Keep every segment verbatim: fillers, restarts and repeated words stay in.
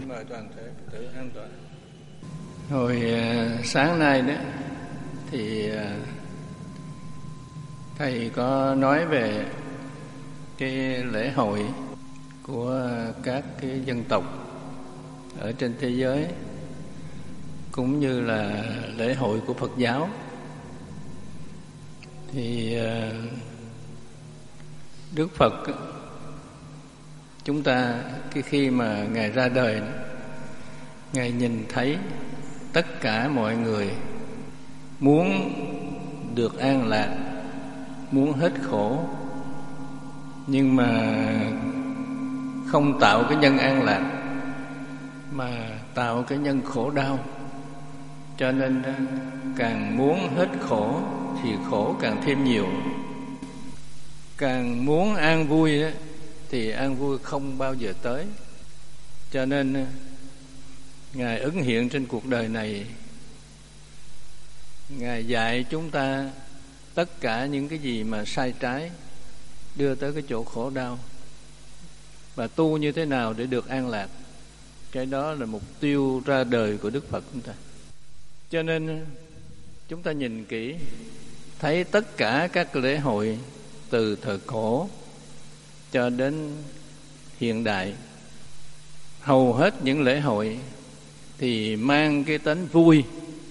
Kính mời toàn thể Phật tử an toàn. Hồi uh, sáng nay đó thì uh, thầy có nói về cái lễ hội của các cái dân tộc ở trên thế giới, cũng như là lễ hội của Phật giáo. Thì uh, Đức Phật, chúng ta cái khi mà Ngài ra đời, Ngài nhìn thấy tất cả mọi người muốn được an lạc, muốn hết khổ, nhưng mà không tạo cái nhân an lạc mà tạo cái nhân khổ đau. Cho nên càng muốn hết khổ thì khổ càng thêm nhiều. Càng muốn an vui thì an vui không bao giờ tới. Cho nên Ngài ứng hiện trên cuộc đời này, Ngài dạy chúng ta tất cả những cái gì mà sai trái đưa tới cái chỗ khổ đau, và tu như thế nào để được an lạc. Cái đó là mục tiêu ra đời của Đức Phật chúng ta. Cho nên chúng ta nhìn kỹ, thấy tất cả các lễ hội từ thời cổ cho đến hiện đại, hầu hết những lễ hội thì mang cái tính vui.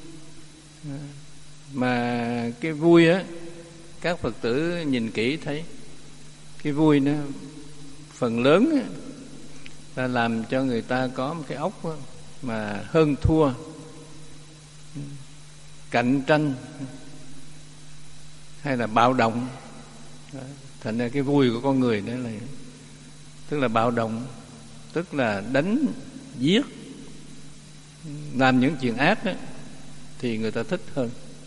Mà cái vui á, các Phật tử nhìn kỹ thấy cái vui nó phần lớn á, là làm cho người ta có một cái óc á, mà hơn thua, cạnh tranh hay là bạo động. Thành ra cái vui của con người đó là tức là bạo động, tức là đánh giết, làm những chuyện ác đó, thì người ta thích hơn.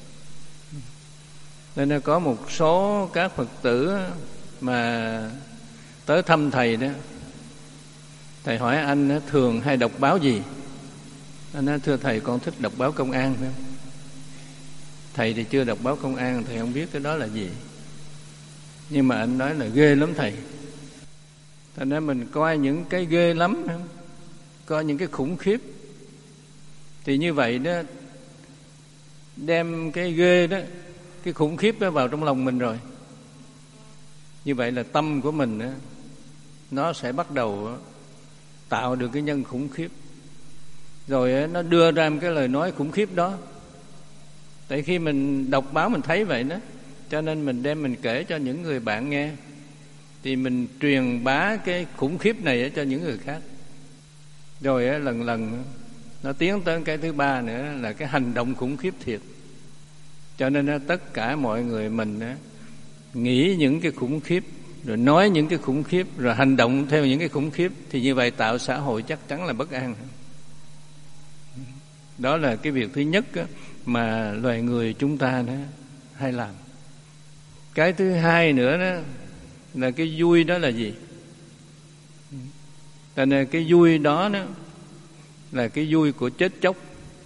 Nên là có một số các Phật tử mà tới thăm thầy đó, thầy hỏi anh thường hay đọc báo gì? Anh nói thưa thầy, con thích đọc báo công an. Phải không? Thầy thì chưa đọc báo công an, thầy không biết cái đó là gì. Nhưng mà anh nói là ghê lắm thầy. Thành ra mình coi những cái ghê lắm, coi những cái khủng khiếp, thì như vậy đó, đem cái ghê đó, cái khủng khiếp đó vào trong lòng mình rồi. Như vậy là tâm của mình đó, nó sẽ bắt đầu tạo được cái nhân khủng khiếp. Rồi nó đưa ra một cái lời nói khủng khiếp đó. Tại khi mình đọc báo mình thấy vậy đó, cho nên mình đem mình kể cho những người bạn nghe, thì mình truyền bá cái khủng khiếp này cho những người khác. Rồi lần lần nó tiến tới cái thứ ba nữa là cái hành động khủng khiếp thiệt. Cho nên tất cả mọi người mình nghĩ những cái khủng khiếp, rồi nói những cái khủng khiếp, rồi hành động theo những cái khủng khiếp, thì như vậy tạo xã hội chắc chắn là bất an. Đó là cái việc thứ nhất mà loài người chúng ta đó hay làm. Cái thứ hai nữa đó là cái vui. Đó là gì? Thành ra cái vui đó, đó là cái vui của chết chóc,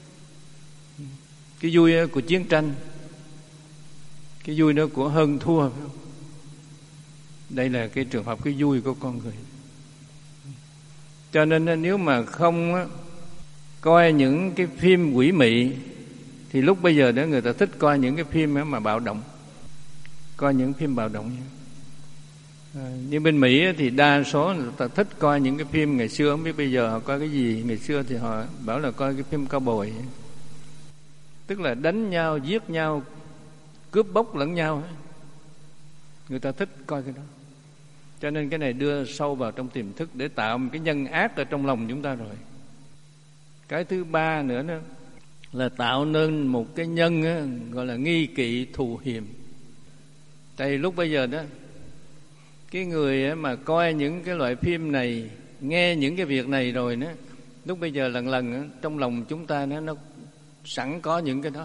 cái vui của chiến tranh, cái vui đó của hơn thua. Đây là cái trường hợp cái vui của con người. Cho nên nếu mà không coi những cái phim quỷ mị, thì lúc bây giờ đó người ta thích coi những cái phim mà bạo động, coi những phim bạo động. À, như bên Mỹ thì đa số người ta thích coi những cái phim ngày xưa, không biết bây giờ họ coi cái gì. Ngày xưa thì họ bảo là coi cái phim cao bồi, tức là đánh nhau, giết nhau, cướp bóc lẫn nhau. Người ta thích coi cái đó. Cho nên cái này đưa sâu vào trong tiềm thức để tạo một cái nhân ác ở trong lòng chúng ta rồi. Cái thứ ba nữa đó là tạo nên một cái nhân á, gọi là nghi kỵ thù hiềm. Tại lúc bây giờ đó, cái người mà coi những cái loại phim này, nghe những cái việc này rồi đó, lúc bây giờ lần lần đó, trong lòng chúng ta nó, nó sẵn có những cái đó,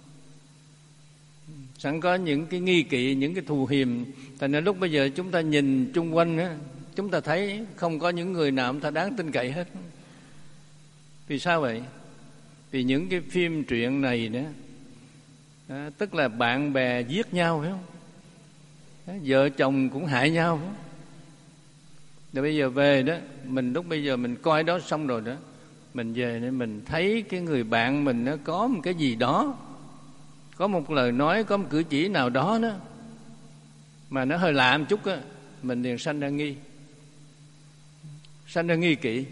sẵn có những cái nghi kỵ, những cái thù hiềm. Thành ra lúc bây giờ chúng ta nhìn chung quanh á, chúng ta thấy không có những người nào chúng ta đáng tin cậy hết. Vì sao vậy? Vì những cái phim truyện này đó, đó tức là bạn bè giết nhau, phải không? Đó, vợ chồng cũng hại nhau. Rồi bây giờ về đó, mình lúc bây giờ mình coi đó xong rồi đó, mình về nên mình thấy cái người bạn mình nó có một cái gì đó, có một lời nói, có một cử chỉ nào đó đó mà nó hơi lạ một chút á, mình liền sanh ra nghi, sanh ra nghi kỵ.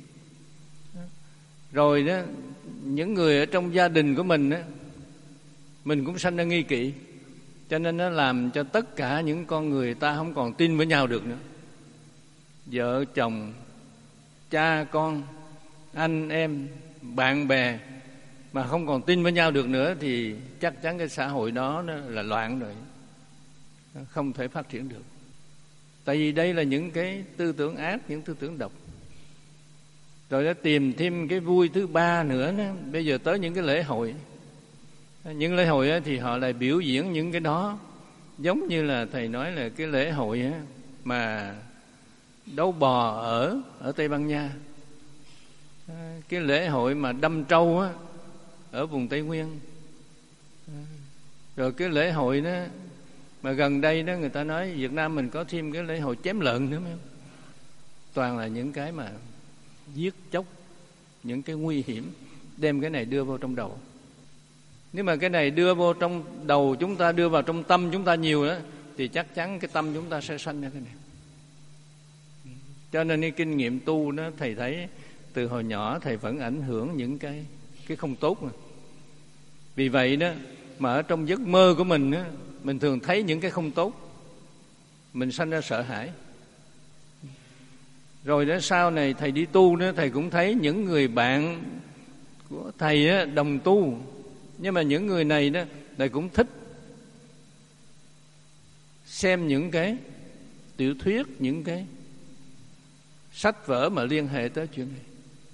Rồi đó, những người ở trong gia đình của mình á, mình cũng sanh ra nghi kỵ. Cho nên nó làm cho tất cả những con người ta không còn tin với nhau được nữa. Vợ chồng, cha con, anh em, bạn bè mà không còn tin với nhau được nữa thì chắc chắn cái xã hội đó nó là loạn rồi, không thể phát triển được. Tại vì đây là những cái tư tưởng ác, những tư tưởng độc. Rồi nó tìm thêm cái vui thứ ba nữa đó. Bây giờ tới những cái lễ hội, những lễ hội thì họ lại biểu diễn những cái đó, giống như là thầy nói là cái lễ hội mà đấu bò ở ở Tây Ban Nha, cái lễ hội mà đâm trâu á ở vùng Tây Nguyên, rồi cái lễ hội đó mà gần đây đó người ta nói Việt Nam mình có thêm cái lễ hội chém lợn nữa. Toàn là những cái mà giết chóc, những cái nguy hiểm, đem cái này đưa vào trong đầu. Nếu mà cái này đưa vô trong đầu chúng ta, đưa vào trong tâm chúng ta nhiều đó, thì chắc chắn cái tâm chúng ta sẽ sanh ra cái này. Cho nên cái kinh nghiệm tu đó, thầy thấy từ hồi nhỏ thầy vẫn ảnh hưởng những cái cái không tốt mà. Vì vậy đó mà ở trong giấc mơ của mình đó, mình thường thấy những cái không tốt, mình sanh ra sợ hãi. Rồi đó sau này thầy đi tu đó, thầy cũng thấy những người bạn của thầy đó, đồng tu, nhưng mà những người này đó thầy cũng thích xem những cái tiểu thuyết, những cái sách vở mà liên hệ tới chuyện này.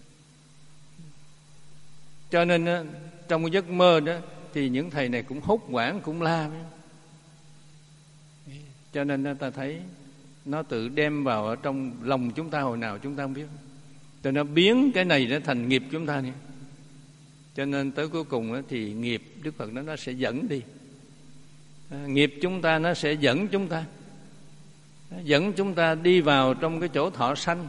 Cho nên đó, trong cái giấc mơ đó thì những thầy này cũng hốt hoảng, cũng la. Cho nên đó, ta thấy nó tự đem vào ở trong lòng chúng ta hồi nào chúng ta không biết. Cho nó biến cái này nó thành nghiệp chúng ta nữa. Cho nên tới cuối cùng đó, thì nghiệp Đức Phật nói nó sẽ dẫn đi. À, nghiệp chúng ta nó sẽ dẫn chúng ta, dẫn chúng ta đi vào trong cái chỗ thọ sanh.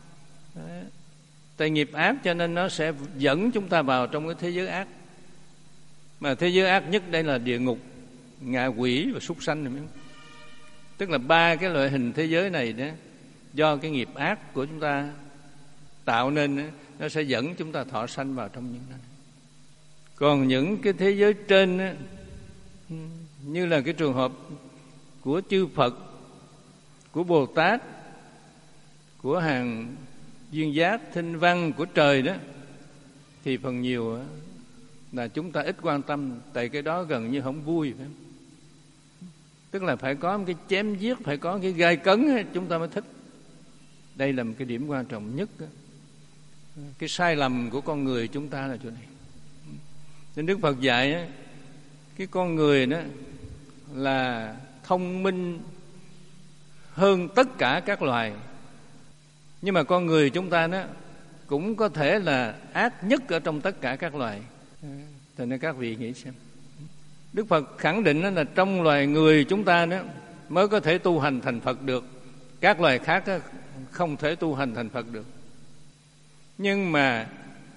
Tại nghiệp ác cho nên nó sẽ dẫn chúng ta vào trong cái thế giới ác. Mà thế giới ác nhất đây là địa ngục, ngạ quỷ và súc sanh này. Tức là ba cái loại hình thế giới này đó, do cái nghiệp ác của chúng ta tạo nên đó, nó sẽ dẫn chúng ta thọ sanh vào trong những đó. Còn những cái thế giới trên đó, như là cái trường hợp của chư Phật, của Bồ Tát, của hàng duyên giác, thinh văn của trời đó, thì phần nhiều là chúng ta ít quan tâm. Tại cái đó gần như không vui, phải không? Tức là phải có một cái chém giết, phải có cái gai cấn chúng ta mới thích. Đây là một cái điểm quan trọng nhất. Cái sai lầm của con người chúng ta là chỗ này. Nên Đức Phật dạy cái con người đó là thông minh hơn tất cả các loài, nhưng mà con người chúng ta đó cũng có thể là ác nhất ở trong tất cả các loài. Cho nên các vị nghĩ xem, Đức Phật khẳng định là trong loài người chúng ta đó mới có thể tu hành thành Phật được, các loài khác không thể tu hành thành Phật được. Nhưng mà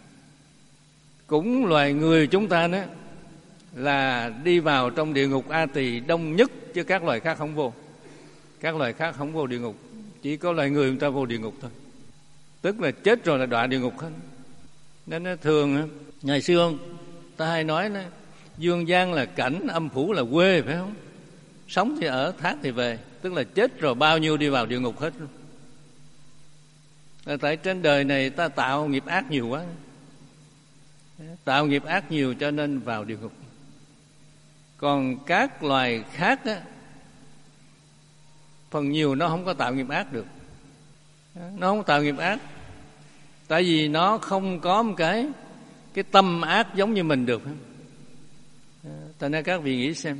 cũng loài người chúng ta đó là đi vào trong địa ngục A Tỳ đông nhất, chứ các loài khác không vô. Các loài khác không vô địa ngục, chỉ có loài người chúng ta vô địa ngục thôi. Tức là chết rồi là đọa địa ngục hết. Nên nó thường ngày xưa ta hay nói đó, dương gian là cảnh, âm phủ là quê, phải không? Sống thì ở, thác thì về. Tức là chết rồi bao nhiêu đi vào địa ngục hết luôn. Là tại trên đời này ta tạo nghiệp ác nhiều quá, tạo nghiệp ác nhiều cho nên vào địa ngục. Còn các loài khác á, phần nhiều nó không có tạo nghiệp ác được. Nó không tạo nghiệp ác, tại vì nó không có một cái cái tâm ác giống như mình được. Thành ra các vị nghĩ xem,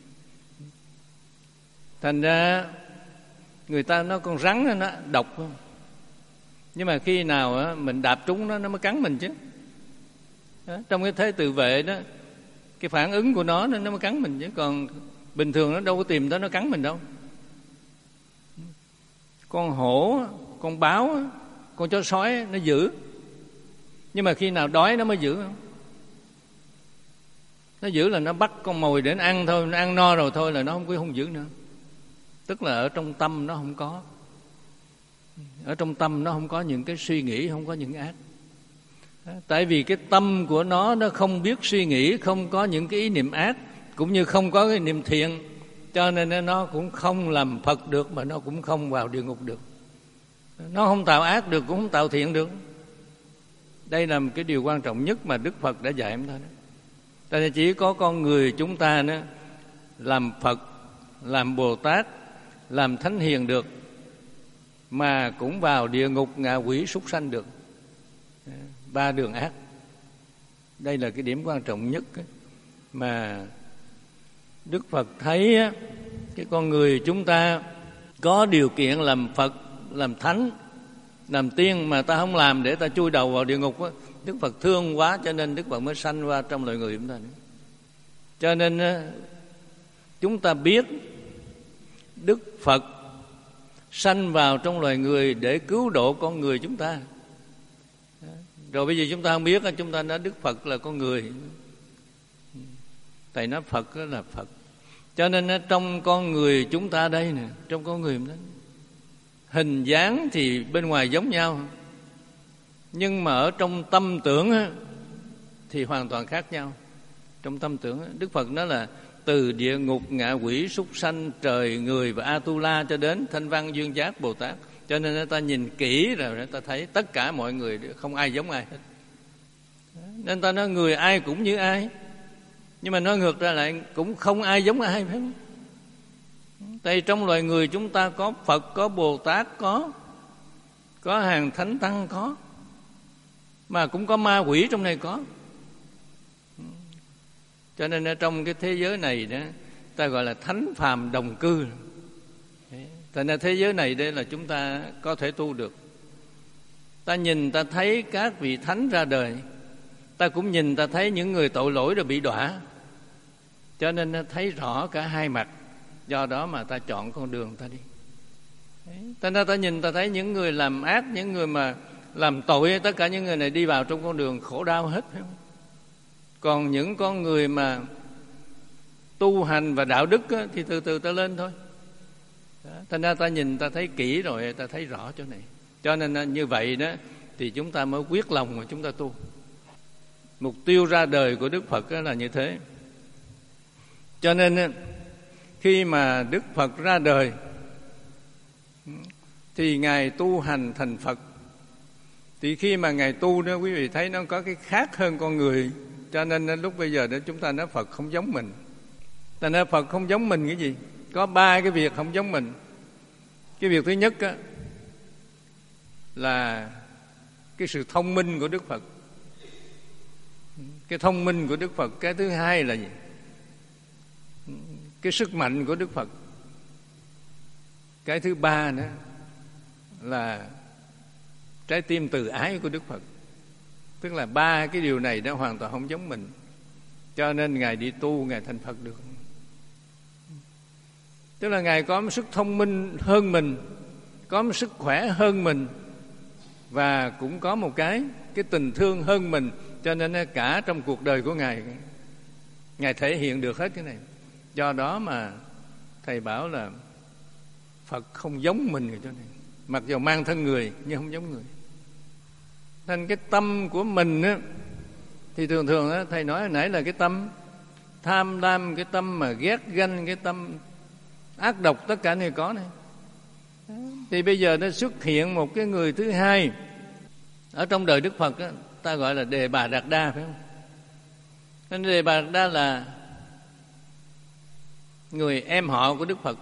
thành ra người ta nói con rắn nó độc không, nhưng mà khi nào mình đạp trúng nó nó mới cắn mình chứ. Đó, trong cái thế tự vệ đó, cái phản ứng của nó nó mới cắn mình chứ, còn bình thường nó đâu có tìm tới nó cắn mình đâu. Con hổ, con báo, con chó sói nó giữ, Nhưng mà khi nào đói nó mới giữ không? Nó giữ là nó bắt con mồi để nó ăn thôi, nó ăn no rồi thôi là nó không có không giữ nữa. Tức là ở trong tâm nó không có. Ở trong tâm nó không có những cái suy nghĩ, không có những ác. Tại vì cái tâm của nó nó không biết suy nghĩ, không có những cái ý niệm ác, cũng như không có cái niệm thiện, cho nên nó cũng không làm Phật được, mà nó cũng không vào địa ngục được. Nó không tạo ác được, cũng không tạo thiện được. Đây là một cái điều quan trọng nhất mà Đức Phật đã dạy chúng ta đó. Tại vì chỉ có con người chúng ta đó làm Phật, làm Bồ Tát, làm Thánh Hiền được, mà cũng vào địa ngục, ngạ quỷ, súc sanh được. Ba đường ác. Đây là cái điểm quan trọng nhất mà Đức Phật thấy cái con người chúng ta có điều kiện làm Phật, làm Thánh, làm Tiên mà ta không làm để ta chui đầu vào địa ngục á. Đức Phật thương quá cho nên Đức Phật mới sanh qua trong loài người chúng ta. Cho nên chúng ta biết Đức Phật sanh vào trong loài người để cứu độ con người chúng ta. Rồi bây giờ chúng ta không biết, chúng ta nói Đức Phật là con người. Thầy nói Phật là Phật. Cho nên trong con người chúng ta đây nè, trong con người đó, hình dáng thì bên ngoài giống nhau, nhưng mà ở trong tâm tưởng thì hoàn toàn khác nhau. Trong tâm tưởng Đức Phật nói là từ địa ngục, ngạ quỷ, súc sanh, trời, người và Atula cho đến Thanh Văn, Duyên Giác, Bồ Tát. Cho nên ta nhìn kỹ rồi ta thấy tất cả mọi người không ai giống ai hết. Nên ta nói người ai cũng như ai, nhưng mà nói ngược ra lại cũng không ai giống ai hết. Tại trong loài người chúng ta có Phật, có Bồ Tát, có có hàng thánh tăng có, mà cũng có ma quỷ trong này có. Cho nên ở trong cái thế giới này đó, ta gọi là thánh phàm đồng cư. Thành ra thế giới này đây là chúng ta có thể tu được. Ta nhìn ta thấy các vị thánh ra đời, ta cũng nhìn ta thấy những người tội lỗi rồi bị đọa. Cho nên thấy rõ cả hai mặt. Do đó mà ta chọn con đường ta đi. Thành ra ta nhìn ta thấy những người làm ác, những người mà làm tội, tất cả những người này đi vào trong con đường khổ đau hết. Còn những con người mà tu hành và đạo đức á, thì từ từ ta lên thôi. Thành ra ta nhìn ta thấy kỹ rồi, ta thấy rõ chỗ này. Cho nên như vậy đó thì chúng ta mới quyết lòng mà chúng ta tu. Mục tiêu ra đời của Đức Phật là như thế. Cho nên khi mà Đức Phật ra đời thì Ngài tu hành thành Phật. Thì khi mà Ngài tu đó, quý vị thấy nó có cái khác hơn con người. Cho nên lúc bây giờ đó chúng ta nói Phật không giống mình. Ta nói Phật không giống mình cái gì? Có ba cái việc không giống mình. Cái việc thứ nhất á, là cái sự thông minh của Đức Phật. Cái thông minh của Đức Phật. Cái thứ hai là gì? Cái sức mạnh của Đức Phật. Cái thứ ba nữa là trái tim từ ái của Đức Phật. Tức là ba cái điều này nó hoàn toàn không giống mình. Cho nên Ngài đi tu, Ngài thành Phật được. Tức là Ngài có một sức thông minh hơn mình, có một sức khỏe hơn mình, và cũng có một cái cái tình thương hơn mình. Cho nên cả trong cuộc đời của Ngài, Ngài thể hiện được hết cái này. Do đó mà Thầy bảo là Phật không giống mình ở chỗ này. Mặc dù mang thân người nhưng không giống người. Nên cái tâm của mình á, thì thường thường á, Thầy nói hồi nãy là cái tâm tham lam, cái tâm mà ghét ganh, cái tâm ác độc, tất cả này có này. Thì bây giờ nó xuất hiện một cái người thứ hai ở trong đời Đức Phật á, ta gọi là Đề Bà Đạt Đa, phải không? Nên Đề Bà Đạt Đa là người em họ của Đức Phật.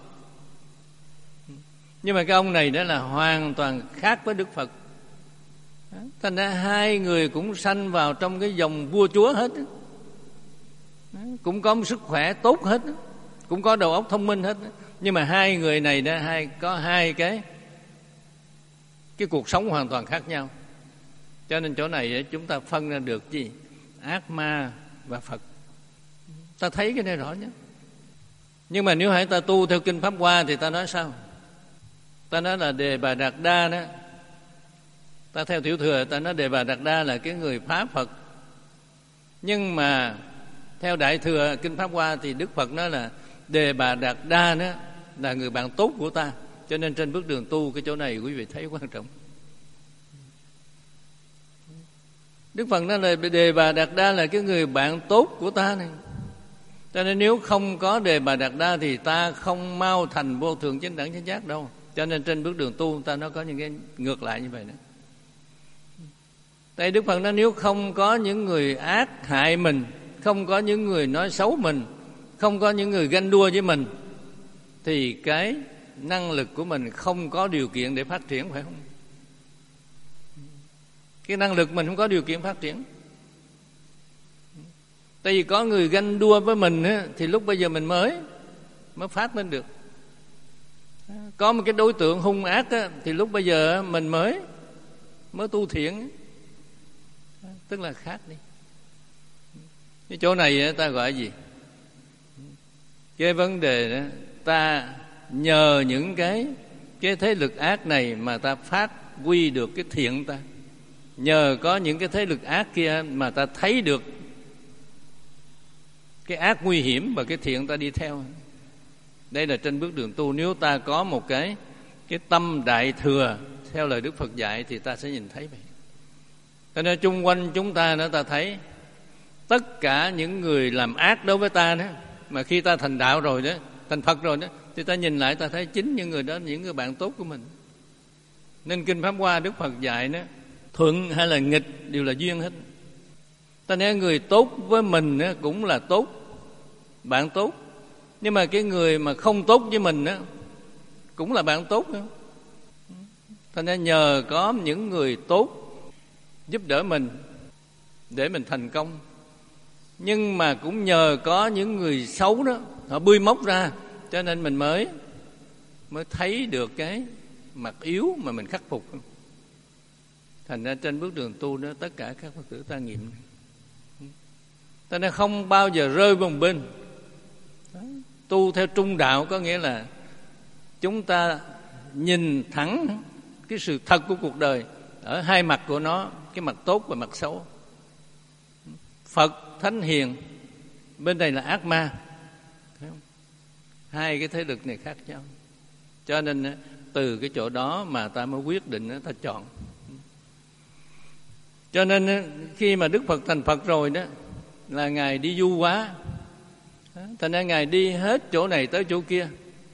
Nhưng mà cái ông này đó là hoàn toàn khác với Đức Phật. Thành ra hai người cũng sanh vào trong cái dòng vua chúa hết. Cũng có một sức khỏe tốt hết, cũng có đầu óc thông minh hết. Nhưng mà hai người này đó, hai có hai cái cái cuộc sống hoàn toàn khác nhau. Cho nên chỗ này chúng ta phân ra được gì? Ác ma và Phật. Ta thấy cái này rõ nhất. Nhưng mà nếu hãy ta tu theo Kinh Pháp Hoa thì ta nói sao? Ta nói là Đề Bà Đạt Đa đó Ta theo Tiểu Thừa ta nói Đề Bà Đạt Đa là cái người phá Phật. Nhưng mà theo Đại Thừa Kinh Pháp Hoa thì Đức Phật nói là Đề Bà Đạt Đa đó là người bạn tốt của ta. Cho nên trên bước đường tu, cái chỗ này quý vị thấy quan trọng. Đức Phật nói là Đề Bà Đạt Đa là cái người bạn tốt của ta này. Cho nên nếu không có Đề Bà Đạt Đa thì ta không mau thành vô thượng chánh đẳng chánh giác đâu. Cho nên trên bước đường tu ta nó có những cái ngược lại như vậy đó. Tại Đức Phật nói nếu không có những người ác hại mình, không có những người nói xấu mình, không có những người ganh đua với mình, thì cái năng lực của mình không có điều kiện để phát triển, phải không? Cái năng lực mình không có điều kiện phát triển. Tại vì có người ganh đua với mình á, thì lúc bây giờ mình mới mới phát lên được. Có một cái đối tượng hung ác á, thì lúc bây giờ mình mới mới tu thiện, tức là khác đi. Cái chỗ này ta gọi gì? Cái vấn đề đó, ta nhờ những cái cái thế lực ác này mà ta phát huy được cái thiện ta. Nhờ có những cái thế lực ác kia mà ta thấy được cái ác nguy hiểm và cái thiện ta đi theo. Đây là trên bước đường tu. Nếu ta có một cái cái tâm đại thừa theo lời Đức Phật dạy thì ta sẽ nhìn thấy vậy. Cho nên chung quanh chúng ta đó, ta thấy tất cả những người làm ác đối với ta đó, mà khi ta thành đạo rồi đó, thành Phật rồi đó, thì ta nhìn lại ta thấy chính những người đó những người bạn tốt của mình. Nên Kinh Pháp Hoa Đức Phật dạy đó, thuận hay là nghịch đều là duyên hết. Ta nói người tốt với mình đó, cũng là tốt, bạn tốt. Nhưng mà cái người mà không tốt với mình đó, cũng là bạn tốt nữa. Ta nói nhờ có những người tốt giúp đỡ mình để mình thành công, nhưng mà cũng nhờ có những người xấu đó họ bươi móc ra, cho nên mình mới mới thấy được cái mặt yếu mà mình khắc phục. Thành ra trên bước đường tu đó, tất cả các Phật tử ta nghiệm, ta nói không bao giờ rơi vào một bên. Tu theo trung đạo có nghĩa là chúng ta nhìn thẳng cái sự thật của cuộc đời ở hai mặt của nó, cái mặt tốt và mặt xấu. Phật, Thánh Hiền, bên đây là ác ma. Hai cái thế lực này khác nhau. Cho nên từ cái chỗ đó mà ta mới quyết định ta chọn. Cho nên khi mà Đức Phật thành Phật rồi đó, là Ngài đi du hóa. Thành ra Ngài đi hết chỗ này tới chỗ kia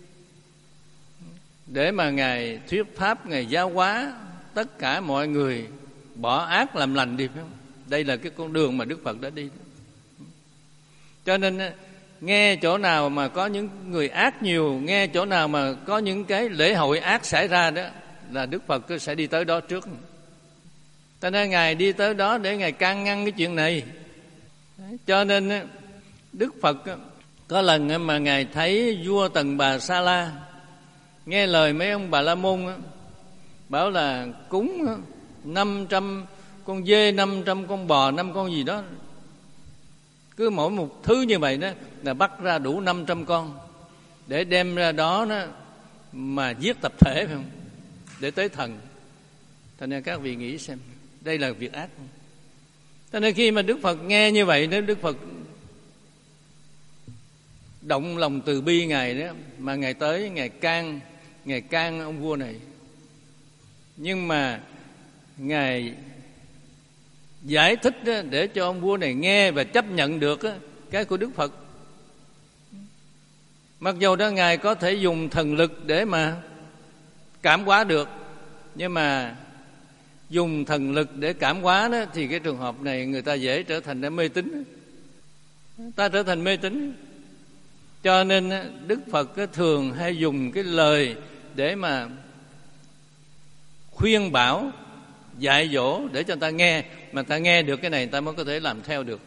để mà Ngài thuyết pháp, Ngài giáo hóa tất cả mọi người bỏ ác làm lành đi, phải không? Đây là cái con đường mà Đức Phật đã đi. Cho nên nghe chỗ nào mà có những người ác nhiều, nghe chỗ nào mà có những cái lễ hội ác xảy ra đó, là Đức Phật sẽ đi tới đó trước. Cho nên Ngài đi tới đó để Ngài can ngăn cái chuyện này. Cho nên Đức Phật có lần mà Ngài thấy vua Tần Bà Sa La nghe lời mấy ông Bà La Môn bảo là cúng năm trăm con dê, năm trăm con bò, năm con gì đó, cứ mỗi một thứ như vậy đó là bắt ra đủ năm trăm con để đem ra đó, đó mà giết tập thể, phải không? Để tới thần. Thành ra các vị nghĩ xem, đây là việc ác. Cho nên khi mà Đức Phật nghe như vậy đó, Đức Phật động lòng từ bi Ngài đó, mà Ngài tới Ngài can, Ngài can ông vua này. Nhưng mà Ngài giải thích đó, để cho ông vua này nghe và chấp nhận được đó, cái của Đức Phật. Mặc dù đó Ngài có thể dùng thần lực để mà cảm hóa được, nhưng mà dùng thần lực để cảm hóa đó, thì cái trường hợp này người ta dễ trở thành mê tín. Ta trở thành mê tín. Cho nên Đức Phật thường hay dùng cái lời để mà khuyên bảo, dạy dỗ để cho người ta nghe, mà ta nghe được cái này người ta mới có thể làm theo được.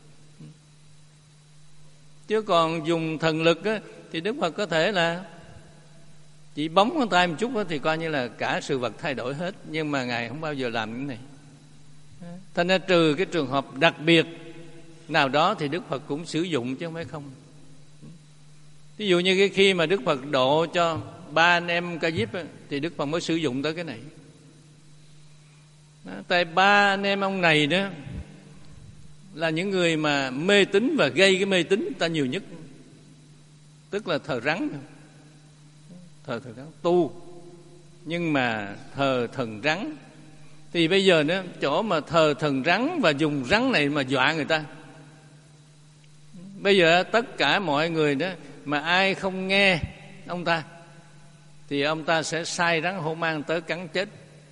Chứ còn dùng thần lực á, thì Đức Phật có thể là chỉ bóng con tay một chút đó, thì coi như là cả sự vật thay đổi hết. Nhưng mà Ngài không bao giờ làm những này. Thành ra trừ cái trường hợp đặc biệt nào đó thì Đức Phật cũng sử dụng chứ không phải không. Ví dụ như cái khi mà Đức Phật độ cho ba anh em Ca Diếp á, thì Đức Phật mới sử dụng tới cái này. Tại ba anh em ông này đó là những người mà mê tín và gây cái mê tín ta nhiều nhất, tức là thờ rắn, thờ thờ rắn tu, nhưng mà thờ thần rắn. Thì bây giờ đó, chỗ mà thờ thần rắn và dùng rắn này mà dọa người ta. Bây giờ tất cả mọi người đó mà ai không nghe ông ta thì ông ta sẽ sai rắn hổ mang tới cắn chết.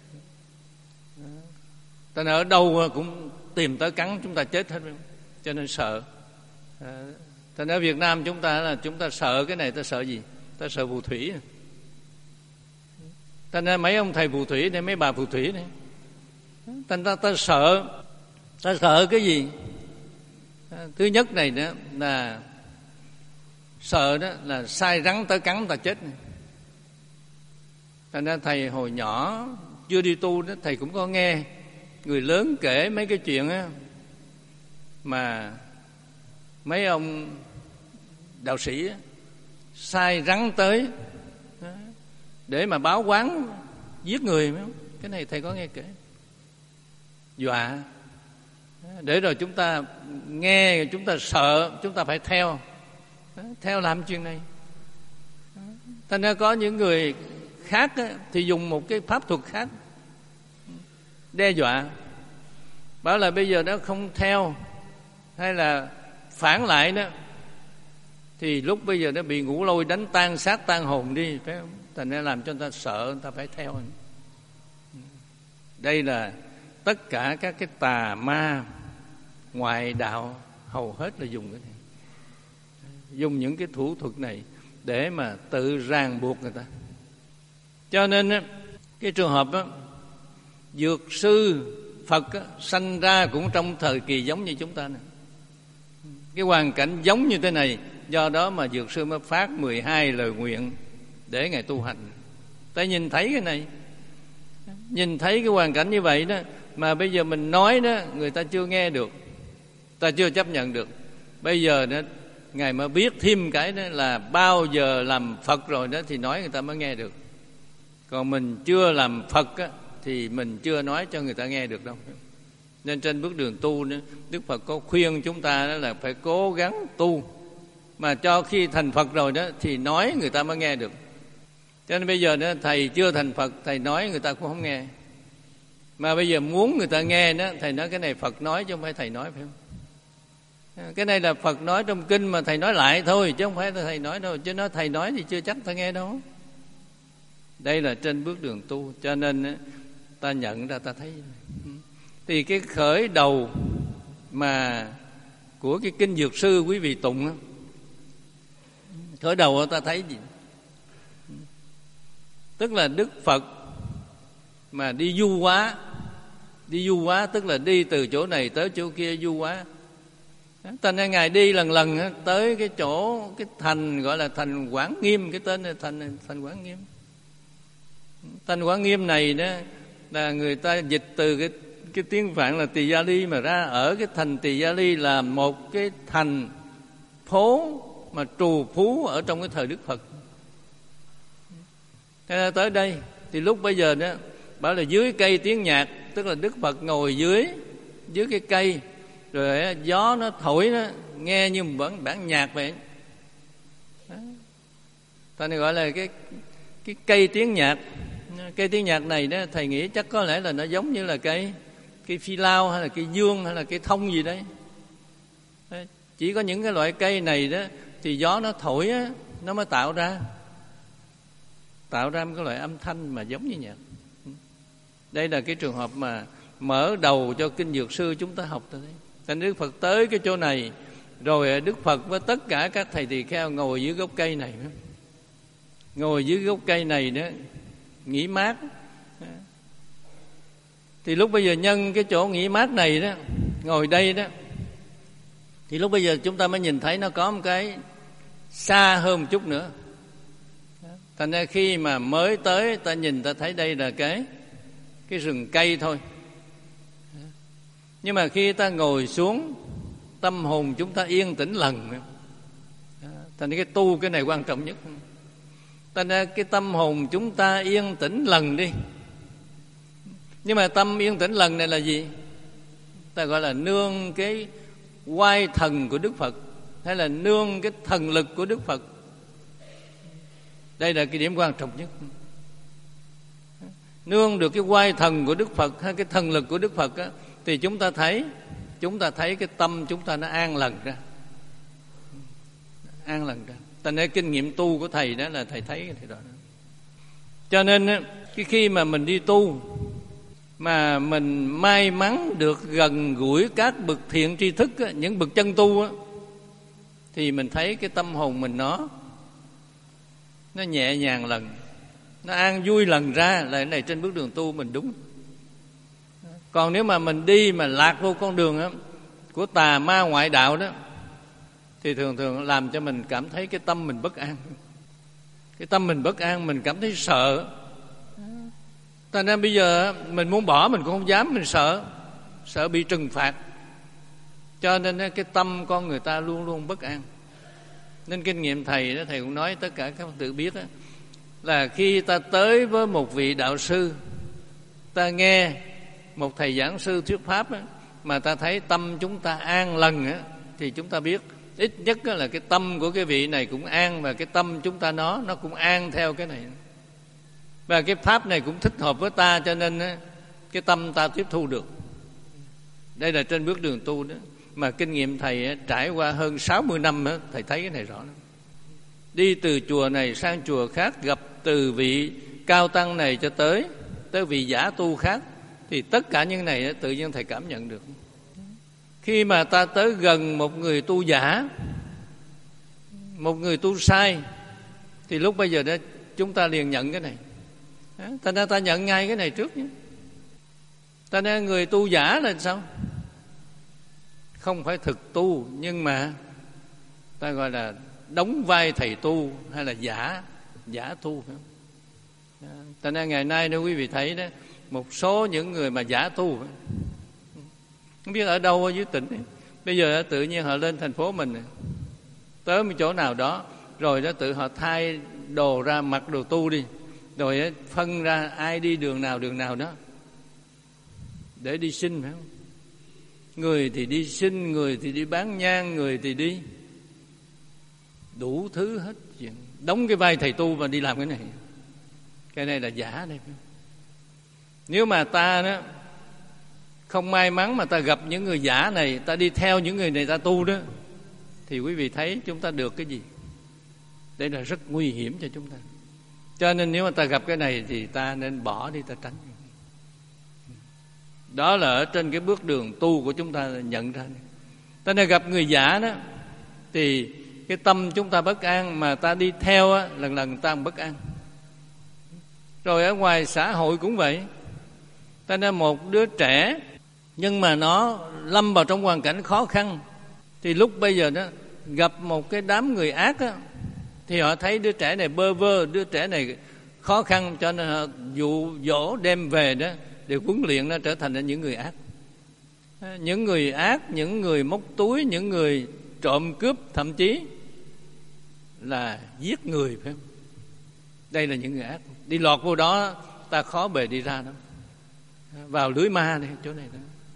Ta ở đâu cũng tìm tới cắn chúng ta chết hết, cho nên sợ. Thành ở Việt Nam chúng ta là chúng ta sợ cái này, ta sợ gì? Ta sợ phù thủy. Thành ra mấy ông thầy phù thủy này, mấy bà phù thủy này, thành ra ta sợ. Ta sợ cái gì? Thứ nhất này đó là sợ đó là sai rắn tới cắn ta chết. Thành ra thầy hồi nhỏ chưa đi tu đó, thầy cũng có nghe người lớn kể mấy cái chuyện á, mà mấy ông đạo sĩ á, sai rắn tới để mà báo oán giết người. Cái này thầy có nghe kể, dọa để rồi chúng ta nghe, chúng ta sợ, chúng ta phải theo theo làm chuyện này. Thành ra có những người khác á, thì dùng một cái pháp thuật khác đe dọa, bảo là bây giờ nó không theo hay là phản lại đó thì lúc bây giờ nó bị ngũ lôi đánh tan xác tan hồn đi, phải không? Thành ra làm cho người ta sợ, người ta phải theo. Đây là tất cả các cái tà ma ngoại đạo hầu hết là dùng cái này, dùng những cái thủ thuật này để mà tự ràng buộc người ta. Cho nên cái trường hợp đó, dược sư Phật á, sanh ra cũng trong thời kỳ giống như chúng ta này. Cái hoàn cảnh giống như thế này, do đó mà dược sư mới phát mười hai lời nguyện để Ngài tu hành. Ta nhìn thấy cái này, nhìn thấy cái hoàn cảnh như vậy đó, mà bây giờ mình nói đó, người ta chưa nghe được, ta chưa chấp nhận được. Bây giờ đó, Ngài mới biết thêm cái đó là bao giờ làm Phật rồi đó thì nói người ta mới nghe được. Còn mình chưa làm Phật á, thì mình chưa nói cho người ta nghe được đâu. Nên trên bước đường tu đó, Đức Phật có khuyên chúng ta đó là phải cố gắng tu, mà cho khi thành Phật rồi đó thì nói người ta mới nghe được. Cho nên bây giờ đó, thầy chưa thành Phật, thầy nói người ta cũng không nghe. Mà bây giờ muốn người ta nghe đó, thầy nói cái này Phật nói chứ không phải thầy nói, phải không? Cái này là Phật nói trong kinh mà thầy nói lại thôi, chứ không phải thầy nói đâu. Chứ nói thầy nói thì chưa chắc ta nghe đâu. Đây là trên bước đường tu. Cho nên ta nhận ra, ta thấy. Thì cái khởi đầu mà của cái kinh Dược Sư quý vị tụng, khởi đầu ta thấy gì? Tức là Đức Phật mà đi du hóa. Đi du hóa tức là đi từ chỗ này tới chỗ kia du hóa. Thành ra Ngài đi lần lần tới cái chỗ, cái thành gọi là thành Quảng Nghiêm. Cái tên là thành, thành Quảng Nghiêm. Thành Quảng Nghiêm này đó là người ta dịch từ cái, cái tiếng Phạn là Tỳ Gia Ly mà ra. Ở cái thành Tỳ Gia Ly là một cái thành phố mà trù phú ở trong cái thời Đức Phật. Thế ra tới đây thì lúc bây giờ đó bảo là dưới cây tiếng nhạc, tức là Đức Phật ngồi dưới dưới cái cây, rồi gió nó thổi, nó nghe như một bản, bản nhạc vậy. Ta này gọi là cái cái cây tiếng nhạc. Cây tiếng nhạc này đó thầy nghĩ chắc có lẽ là nó giống như là cây cây phi lao hay là cây dương hay là cây thông gì đấy. Chỉ có những cái loại cây này đó thì gió nó thổi á, nó mới tạo ra tạo ra một cái loại âm thanh mà giống như nhạc. Đây là cái trường hợp mà mở đầu cho kinh Dược Sư chúng ta học tới đây. Thành Đức Phật tới cái chỗ này, rồi Đức Phật với tất cả các thầy tỳ kheo ngồi dưới gốc cây này, ngồi dưới gốc cây này đó nghỉ mát. Thì lúc bây giờ nhân cái chỗ nghỉ mát này đó, ngồi đây đó, thì lúc bây giờ chúng ta mới nhìn thấy nó có một cái xa hơn một chút nữa. Thành ra khi mà mới tới, ta nhìn ta thấy đây là cái cái rừng cây thôi. Nhưng mà khi ta ngồi xuống, tâm hồn chúng ta yên tĩnh lần. Thành ra cái tu cái này quan trọng nhất. Thành ra cái tâm hồn chúng ta yên tĩnh lần đi, Nhưng mà tâm yên tĩnh lần này là gì? Ta gọi là nương cái oai thần của Đức Phật, hay là nương cái thần lực của Đức Phật. Đây là cái điểm quan trọng nhất. Nương được cái oai thần của Đức Phật hay cái thần lực của Đức Phật á, thì chúng ta thấy chúng ta thấy cái tâm chúng ta nó an lần ra, an lần ra. Ta nói kinh nghiệm tu của thầy đó là thầy thấy cái này đó. Cho nên á, cái khi mà mình đi tu mà mình may mắn được gần gũi các bậc thiện tri thức á, những bậc chân tu á, thì mình thấy cái tâm hồn mình nó nó nhẹ nhàng lần, nó an vui lần ra. Là cái này trên bước đường tu mình đúng. Còn nếu mà mình đi mà lạc vô con đường á, của tà ma ngoại đạo đó, thì thường thường làm cho mình cảm thấy cái tâm mình bất an. Cái tâm mình bất an, mình cảm thấy sợ. Thành ra bây giờ mình muốn bỏ mình cũng không dám, mình sợ, sợ bị trừng phạt. Cho nên cái tâm con người ta luôn luôn bất an. Nên kinh nghiệm thầy đó, thầy cũng nói tất cả các tự biết đó, là khi ta tới với một vị đạo sư, ta nghe một thầy giảng sư thuyết pháp đó, mà ta thấy tâm chúng ta an lần đó, thì chúng ta biết ít nhất là cái tâm của cái vị này cũng an, và cái tâm chúng ta nó nó cũng an theo cái này, và cái pháp này cũng thích hợp với ta, cho nên cái tâm ta tiếp thu được. Đây là trên bước đường tu đó, mà kinh nghiệm thầy trải qua hơn sáu mươi năm đó, thầy thấy cái này rõ lắm. Đi từ chùa này sang chùa khác, gặp từ vị cao tăng này cho tới tới vị giả tu khác, thì tất cả những này tự nhiên thầy cảm nhận được. Khi mà ta tới gần một người tu giả, một người tu sai, thì lúc bây giờ đó chúng ta liền nhận cái này. Thành ra ta nhận ngay cái này trước nhé. Ta nói người tu giả là sao? Không phải thực tu, nhưng mà ta gọi là đóng vai thầy tu, hay là giả giả tu, phải không? Ta nói ngày nay nếu quý vị thấy đó, một số những người mà giả tu, không biết ở đâu ở dưới tỉnh ấy. Bây giờ tự nhiên họ lên thành phố mình, tới một chỗ nào đó, rồi đó tự họ thay đồ ra, mặc đồ tu đi, rồi phân ra ai đi đường nào đường nào đó để đi xin, phải không? Người thì đi xin, người thì đi bán nhang, người thì đi đủ thứ hết chuyện, đóng cái vai thầy tu và đi làm cái này. Cái này là giả đây. Nếu mà ta đó không may mắn mà ta gặp những người giả này, ta đi theo những người này ta tu đó, thì quý vị thấy chúng ta được cái gì? Đây là rất nguy hiểm cho chúng ta. Cho nên nếu mà ta gặp cái này thì ta nên bỏ đi, ta tránh. Đó là ở trên cái bước đường tu của chúng ta nhận ra. Ta nên gặp người giả đó, thì cái tâm chúng ta bất an, mà ta đi theo á, lần lần ta bất an. Rồi ở ngoài xã hội cũng vậy. Ta nên một đứa trẻ nhưng mà nó lâm vào trong hoàn cảnh khó khăn, thì lúc bây giờ đó gặp một cái đám người ác á, thì họ thấy đứa trẻ này bơ vơ, đứa trẻ này khó khăn, cho nên họ dụ dỗ đem về đó để huấn luyện nó trở thành những người ác. Những người ác, những người móc túi, những người trộm cướp, thậm chí là giết người, phải không? Đây là những người ác. Đi lọt vô đó ta khó bề đi ra đó. Vào lưới ma này, chỗ này đó.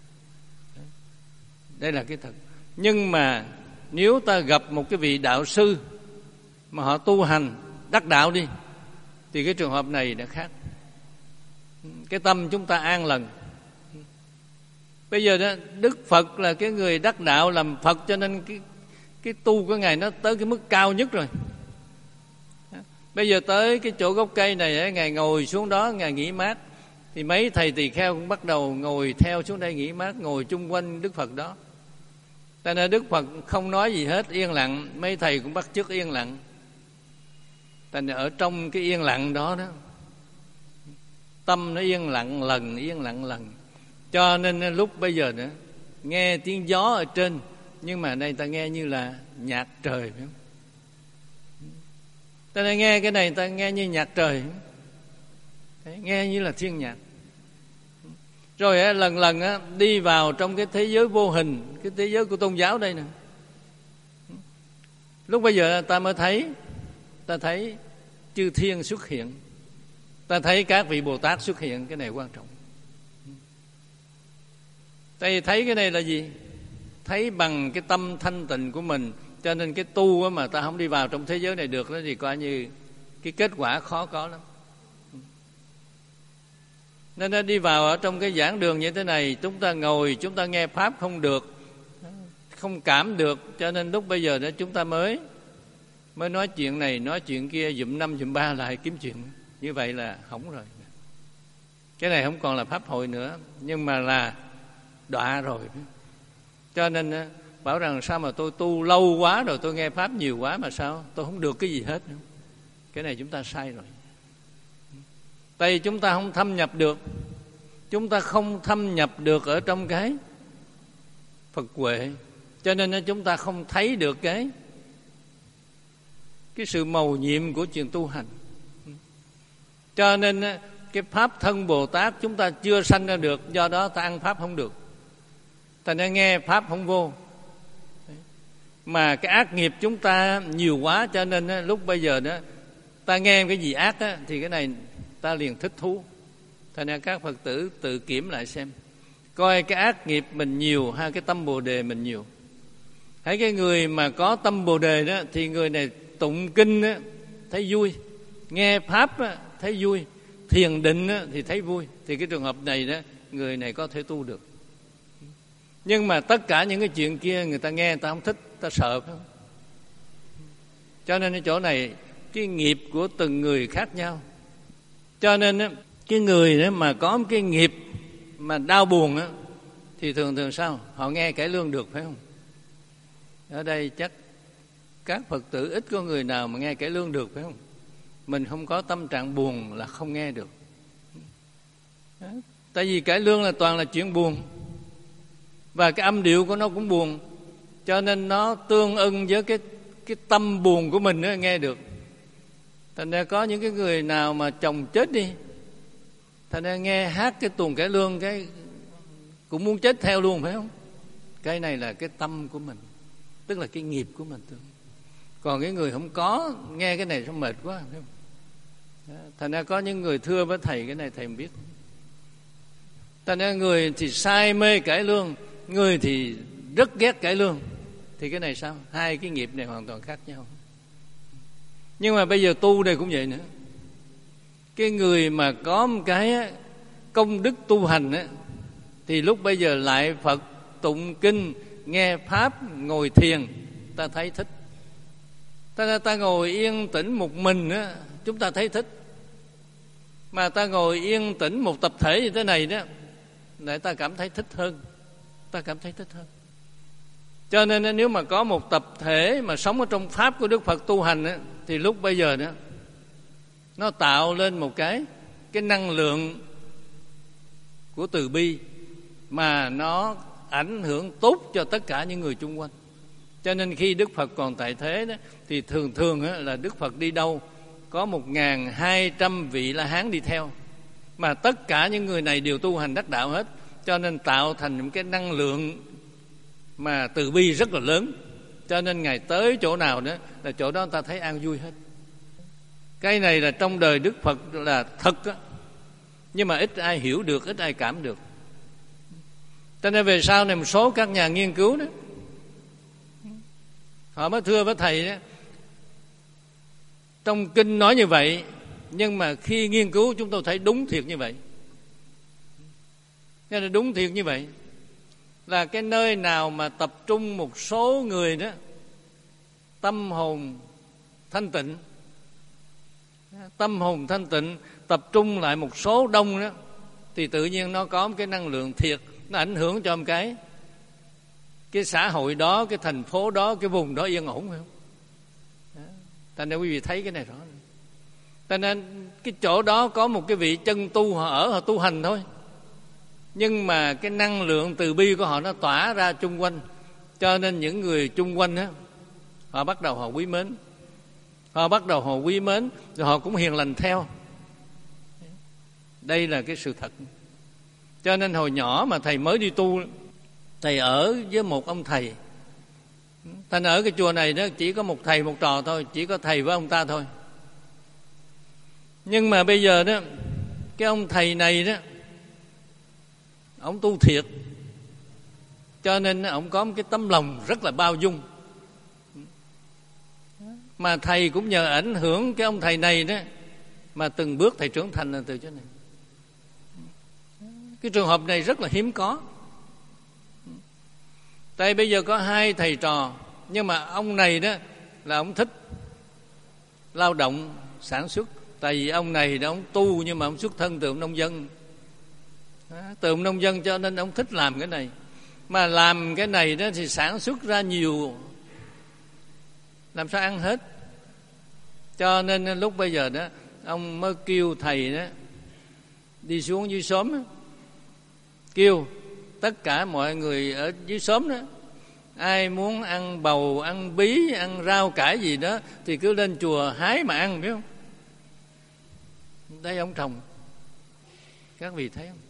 Đây là cái thật. Nhưng mà nếu ta gặp một cái vị đạo sư mà họ tu hành đắc đạo đi, thì cái trường hợp này đã khác. Cái tâm chúng ta an lần. Bây giờ đó, Đức Phật là cái người đắc đạo làm Phật, cho nên cái, cái tu của Ngài nó tới cái mức cao nhất rồi. Bây giờ tới cái chỗ gốc cây này, Ngài ngồi xuống đó, Ngài nghỉ mát, thì mấy thầy tỳ kheo cũng bắt đầu ngồi theo xuống đây nghỉ mát, ngồi chung quanh Đức Phật đó. Cho nên Đức Phật không nói gì hết, yên lặng, mấy thầy cũng bắt chước yên lặng. Thành ở trong cái yên lặng đó đó, tâm nó yên lặng lần, yên lặng lần. Cho nên lúc bây giờ nữa nghe tiếng gió ở trên, nhưng mà đây ta nghe như là nhạc trời, phải không? Ta nên nghe cái này ta nghe như nhạc trời, đấy, nghe như là thiên nhạc. Rồi lần lần đi vào trong cái thế giới vô hình, cái thế giới của tôn giáo đây nè. Lúc bây giờ ta mới thấy, ta thấy chư thiên xuất hiện, ta thấy các vị Bồ Tát xuất hiện. Cái này quan trọng. Tại vì thấy cái này là gì? Thấy bằng cái tâm thanh tịnh của mình. Cho nên cái tu mà ta không đi vào trong thế giới này được đó thì coi như cái kết quả khó có lắm. Nên nó đi vào ở trong cái giảng đường như thế này, chúng ta ngồi, chúng ta nghe Pháp không được, không cảm được. Cho nên lúc bây giờ đó chúng ta mới mới nói chuyện này, nói chuyện kia, dụm năm, dụm ba lại kiếm chuyện. Như vậy là hỏng rồi. Cái này không còn là Pháp hội nữa, nhưng mà là đọa rồi. Cho nên bảo rằng sao mà tôi tu lâu quá rồi, tôi nghe Pháp nhiều quá mà sao tôi không được cái gì hết nữa. Cái này chúng ta sai rồi. Tại vì chúng ta không thâm nhập được. Chúng ta không thâm nhập được ở trong cái Phật huệ. Cho nên chúng ta không thấy được cái Cái sự mầu nhiệm của chuyện tu hành. Cho nên cái Pháp thân Bồ Tát chúng ta chưa sanh ra được. Do đó ta ăn Pháp không được, ta nên nghe Pháp không vô. Mà cái ác nghiệp chúng ta nhiều quá, cho nên lúc bây giờ đó ta nghe cái gì ác á, thì cái này ta liền thích thú. Thành ra các Phật tử tự kiểm lại xem, coi cái ác nghiệp mình nhiều hay cái tâm Bồ Đề mình nhiều. Thấy cái người mà có tâm Bồ Đề đó thì người này tụng kinh đó, thấy vui, nghe Pháp đó, thấy vui, thiền định đó, thì thấy vui. Thì cái trường hợp này đó, người này có thể tu được. Nhưng mà tất cả những cái chuyện kia người ta nghe người ta không thích, ta sợ, phải không? Cho nên ở chỗ này cái nghiệp của từng người khác nhau. Cho nên cái người đó mà có cái nghiệp mà đau buồn á, thì thường thường sao? Họ nghe cải lương được, phải không? Ở đây chắc các Phật tử ít có người nào mà nghe cải lương được, phải không? Mình không có tâm trạng buồn là không nghe được. Tại vì cải lương là toàn là chuyện buồn, và cái âm điệu của nó cũng buồn, cho nên nó tương ưng với cái cái tâm buồn của mình đó, nghe được. Thành ra có những cái người nào mà chồng chết đi, thành ra nghe hát cái tuồng cải lương cái cũng muốn chết theo luôn, phải không? Cái này là cái tâm của mình, tức là cái nghiệp của mình. Còn cái người không có, nghe cái này nó mệt quá, phải không? Thành ra có những người thưa với thầy cái này thầy không biết. Thành ra người thì say mê cải lương, người thì rất ghét cải lương. Thì cái này sao? Hai cái nghiệp này hoàn toàn khác nhau. Nhưng mà bây giờ tu đây cũng vậy nữa. Cái người mà có một cái công đức tu hành á, thì lúc bây giờ lại Phật, tụng kinh, nghe Pháp, ngồi thiền, ta thấy thích. Ta, ta ngồi yên tĩnh một mình á, chúng ta thấy thích. Mà ta ngồi yên tĩnh một tập thể như thế này đó, để ta cảm thấy thích hơn. Ta cảm thấy thích hơn. Cho nên nếu mà có một tập thể mà sống ở trong Pháp của Đức Phật tu hành á, thì lúc bây giờ đó nó tạo lên một cái cái năng lượng của từ bi mà nó ảnh hưởng tốt cho tất cả những người chung quanh. Cho nên khi Đức Phật còn tại thế đó, thì thường thường á, là Đức Phật đi đâu có một nghìn hai trăm vị La Hán đi theo, mà tất cả những người này đều tu hành đắc đạo hết. Cho nên tạo thành một cái năng lượng mà từ bi rất là lớn. Cho nên Ngài tới chỗ nào đó là chỗ đó người ta thấy an vui hết. Cái này là trong đời Đức Phật là thật á, nhưng mà ít ai hiểu được, ít ai cảm được. Cho nên về sau này một số các nhà nghiên cứu đó, họ mới thưa với thầy đó, trong kinh nói như vậy, nhưng mà khi nghiên cứu chúng tôi thấy đúng thiệt như vậy. Nên là đúng thiệt như vậy, là cái nơi nào mà tập trung một số người đó tâm hồn thanh tịnh, tâm hồn thanh tịnh tập trung lại một số đông đó, thì tự nhiên nó có một cái năng lượng thiệt, nó ảnh hưởng cho một cái cái xã hội đó, cái thành phố đó, cái vùng đó yên ổn, phải không? Thành ra quý vị thấy cái này rõ. Cho nên cái chỗ đó có một cái vị chân tu, họ ở họ tu hành thôi, nhưng mà cái năng lượng từ bi của họ nó tỏa ra chung quanh. Cho nên những người chung quanh á, họ bắt đầu họ quý mến, họ bắt đầu họ quý mến, rồi họ cũng hiền lành theo. Đây là cái sự thật. Cho nên hồi nhỏ mà thầy mới đi tu, thầy ở với một ông thầy. Thành ở cái chùa này đó chỉ có một thầy một trò thôi, chỉ có thầy với ông ta thôi. Nhưng mà bây giờ đó, cái ông thầy này đó, ông tu thiệt, Cho nên ông có một cái tấm lòng rất là bao dung. Mà thầy cũng nhờ ảnh hưởng cái ông thầy này đó mà từng bước thầy trưởng thành là từ chỗ này. Cái trường hợp này rất là hiếm có. Tại bây giờ có hai thầy trò, nhưng mà ông này đó là ông thích lao động sản xuất. Tại vì ông này đó ông tu, nhưng mà ông xuất thân từ ông nông dân, từ ông nông dân cho nên ông thích làm cái này. Mà làm cái này đó thì sản xuất ra nhiều, làm sao ăn hết. Cho nên lúc bây giờ đó ông mới kêu thầy đó đi xuống dưới xóm đó, kêu tất cả mọi người ở dưới xóm đó, ai muốn ăn bầu, ăn bí, ăn rau cải gì đó thì cứ lên chùa hái mà ăn, biết không? Đây ông trồng, các vị thấy không?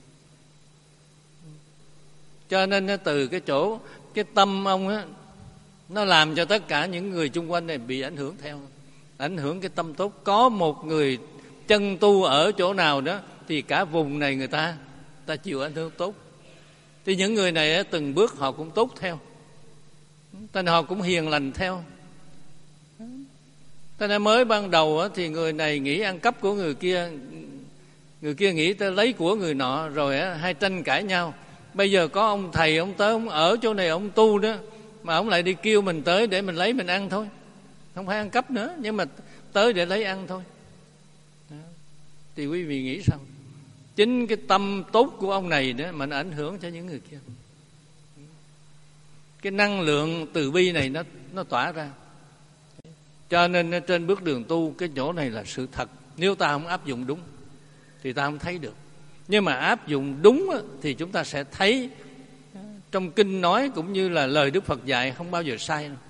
Cho nên từ cái chỗ cái tâm ông á, nó làm cho tất cả những người xung quanh này bị ảnh hưởng theo, ảnh hưởng cái tâm tốt. Có một người chân tu ở chỗ nào đó thì cả vùng này người ta ta chịu ảnh hưởng tốt. Thì những người này từng bước họ cũng tốt theo, tên họ cũng hiền lành theo. Thế nên mới ban đầu thì người này nghĩ ăn cắp của người kia, người kia nghĩ tới lấy của người nọ, rồi hai tranh cãi nhau. Bây giờ có ông thầy, ông tới, ông ở chỗ này, ông tu đó, mà ông lại đi kêu mình tới để mình lấy mình ăn thôi. Không phải ăn cắp nữa, nhưng mà tới để lấy ăn thôi. Đó. Thì quý vị nghĩ sao? Chính cái tâm tốt của ông này đó mà nó ảnh hưởng cho những người kia. Cái năng lượng từ bi này nó nó tỏa ra. Cho nên trên bước đường tu, cái chỗ này là sự thật. Nếu ta không áp dụng đúng thì ta không thấy được. Nhưng mà áp dụng đúng thì chúng ta sẽ thấy. Trong kinh nói cũng như là lời Đức Phật dạy không bao giờ sai đâu.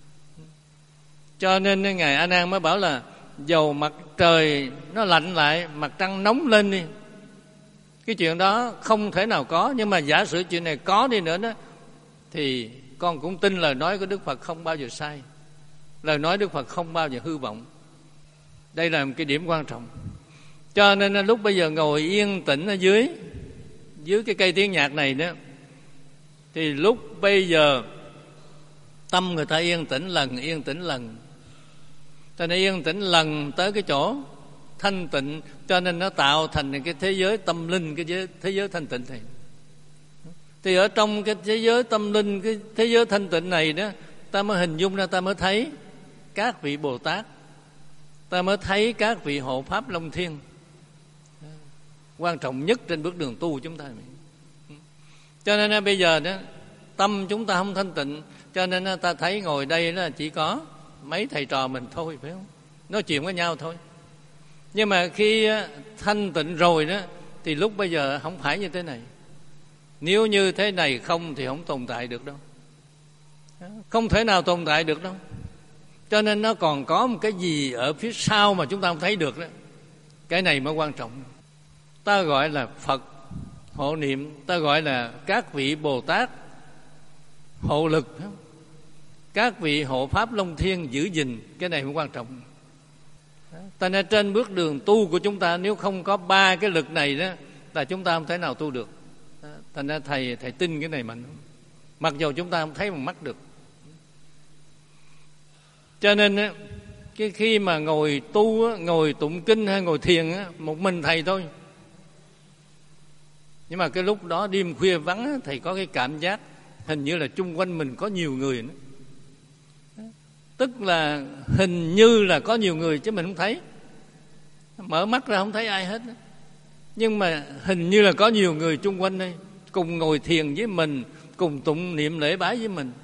Cho nên Ngài A Nan mới bảo là dầu mặt trời nó lạnh lại, mặt trăng nóng lên đi, cái chuyện đó không thể nào có. Nhưng mà giả sử chuyện này có đi nữa đó, thì con cũng tin lời nói của Đức Phật không bao giờ sai. Lời nói Đức Phật không bao giờ hư vọng. Đây là một cái điểm quan trọng. Cho nên lúc bây giờ ngồi yên tĩnh ở dưới Dưới cái cây tiếng nhạc này đó, thì lúc bây giờ tâm người ta yên tĩnh lần, yên tĩnh lần. Cho nên yên tĩnh lần tới cái chỗ thanh tịnh. Cho nên nó tạo thành cái thế giới tâm linh, cái giới, thế giới thanh tịnh này. Thì ở trong cái thế giới tâm linh, cái thế giới thanh tịnh này đó, ta mới hình dung ra, ta mới thấy các vị Bồ Tát, ta mới thấy các vị hộ pháp Long Thiên. Quan trọng nhất trên bước đường tu của chúng ta. Cho nên bây giờ đó, tâm chúng ta không thanh tịnh, cho nên ta thấy ngồi đây là chỉ có mấy thầy trò mình thôi, phải không? Nói chuyện với nhau thôi. Nhưng mà khi thanh tịnh rồi đó, thì lúc bây giờ không phải như thế này. Nếu như thế này không thì không tồn tại được đâu. Không thể nào tồn tại được đâu. Cho nên nó còn có một cái gì ở phía sau mà chúng ta không thấy được đó. Cái này mới quan trọng. Ta gọi là Phật hộ niệm, ta gọi là các vị Bồ Tát hộ lực, các vị hộ pháp Long Thiên giữ gìn. Cái này mới quan trọng. Ta nên trên bước đường tu của chúng ta, nếu không có ba cái lực này đó, là chúng ta không thể nào tu được. Thành ra thầy thầy tin cái này mạnh, mặc dù chúng ta không thấy bằng mắt được. Cho nên cái khi mà ngồi tu, ngồi tụng kinh hay ngồi thiền, một mình thầy thôi. Nhưng mà cái lúc đó đêm khuya vắng, thầy có cái cảm giác hình như là chung quanh mình có nhiều người nữa. Tức là hình như là có nhiều người chứ mình không thấy. Mở mắt ra không thấy ai hết. Nhưng mà hình như là có nhiều người chung quanh đây, cùng ngồi thiền với mình, cùng tụng niệm lễ bái với mình.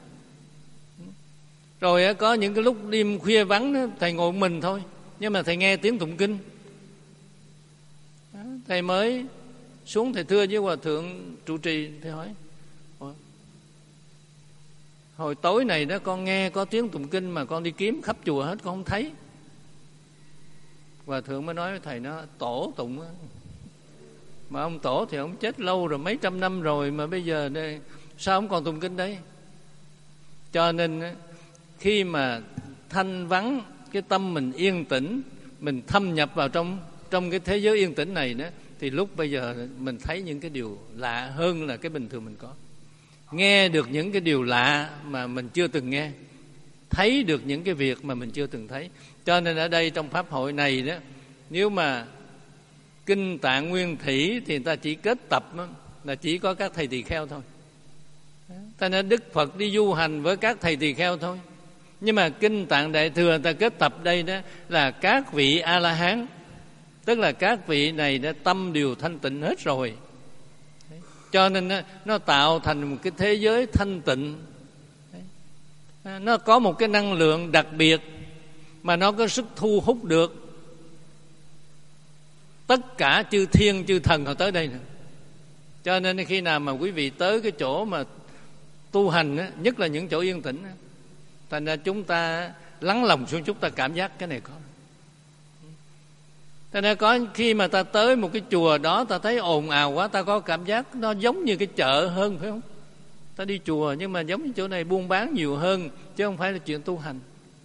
Rồi có những cái lúc đêm khuya vắng, thầy ngồi một mình thôi, nhưng mà thầy nghe tiếng tụng kinh. Thầy mới xuống, thầy thưa với hòa thượng trụ trì, thầy hỏi: hồi tối này đó con nghe có tiếng tụng kinh mà con đi kiếm khắp chùa hết con không thấy. Hòa thượng mới nói với thầy: nó tổ tụng á. Mà ông tổ thì ông chết lâu rồi, mấy trăm năm rồi, mà bây giờ đây, sao ông còn tụng kinh đấy? Cho nên khi mà thanh vắng, cái tâm mình yên tĩnh, mình thâm nhập vào trong trong cái thế giới yên tĩnh này đó, thì lúc bây giờ mình thấy những cái điều lạ hơn là cái bình thường mình có. nghe được những cái điều lạ mà mình chưa từng nghe, thấy được những cái việc mà mình chưa từng thấy. Cho nên ở đây trong pháp hội này đó, nếu mà kinh Tạng Nguyên Thủy thì người ta chỉ kết tập đó, là chỉ có các thầy tỳ kheo thôi. Cho nên Đức Phật đi du hành với các thầy tỳ kheo thôi. Nhưng mà kinh Tạng Đại Thừa người ta kết tập đây đó là các vị A-la-hán, tức là các vị này đã tâm đều thanh tịnh hết rồi. Cho nên nó tạo thành một cái thế giới thanh tịnh. Nó có một cái năng lượng đặc biệt mà nó có sức thu hút được tất cả chư thiên chư thần họ tới đây nữa. Cho nên khi nào mà quý vị tới cái chỗ mà tu hành á, nhất là những chỗ yên tĩnh á, thành ra chúng ta lắng lòng xuống, chúng ta cảm giác cái này có. Thành ra có khi mà ta tới một cái chùa đó, ta thấy ồn ào quá, ta có cảm giác nó giống như cái chợ hơn, phải không? Ta đi chùa nhưng mà giống như chỗ này buôn bán nhiều hơn, chứ không phải là chuyện tu hành.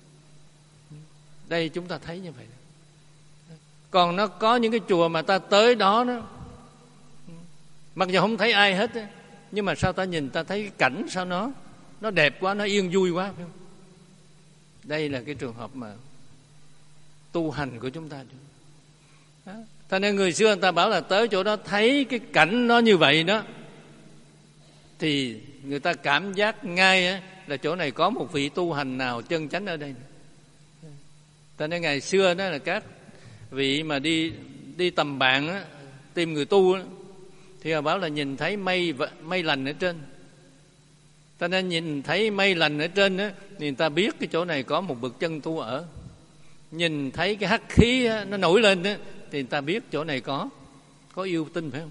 Đây chúng ta thấy như vậy. Còn nó có những cái chùa mà ta tới đó đó, mặc dù không thấy ai hết, nhưng mà sao ta nhìn ta thấy cái cảnh sao nó nó đẹp quá, nó yên vui quá, phải không? Đây là cái trường hợp mà tu hành của chúng ta. Đó. Cho nên người xưa người ta bảo là tới chỗ đó thấy cái cảnh nó như vậy đó, thì người ta cảm giác ngay á, là chỗ này có một vị tu hành nào chân chánh ở đây. Cho nên ngày xưa đó là các vị mà đi đi tầm bạn á, tìm người tu á, thì họ bảo là nhìn thấy mây mây lành ở trên. Cho nên nhìn thấy mây lành ở trên á, thì người ta biết cái chỗ này có một bậc chân tu ở. Nhìn thấy cái hắc khí á, nó nổi lên á, thì người ta biết chỗ này có có yêu tinh, phải không?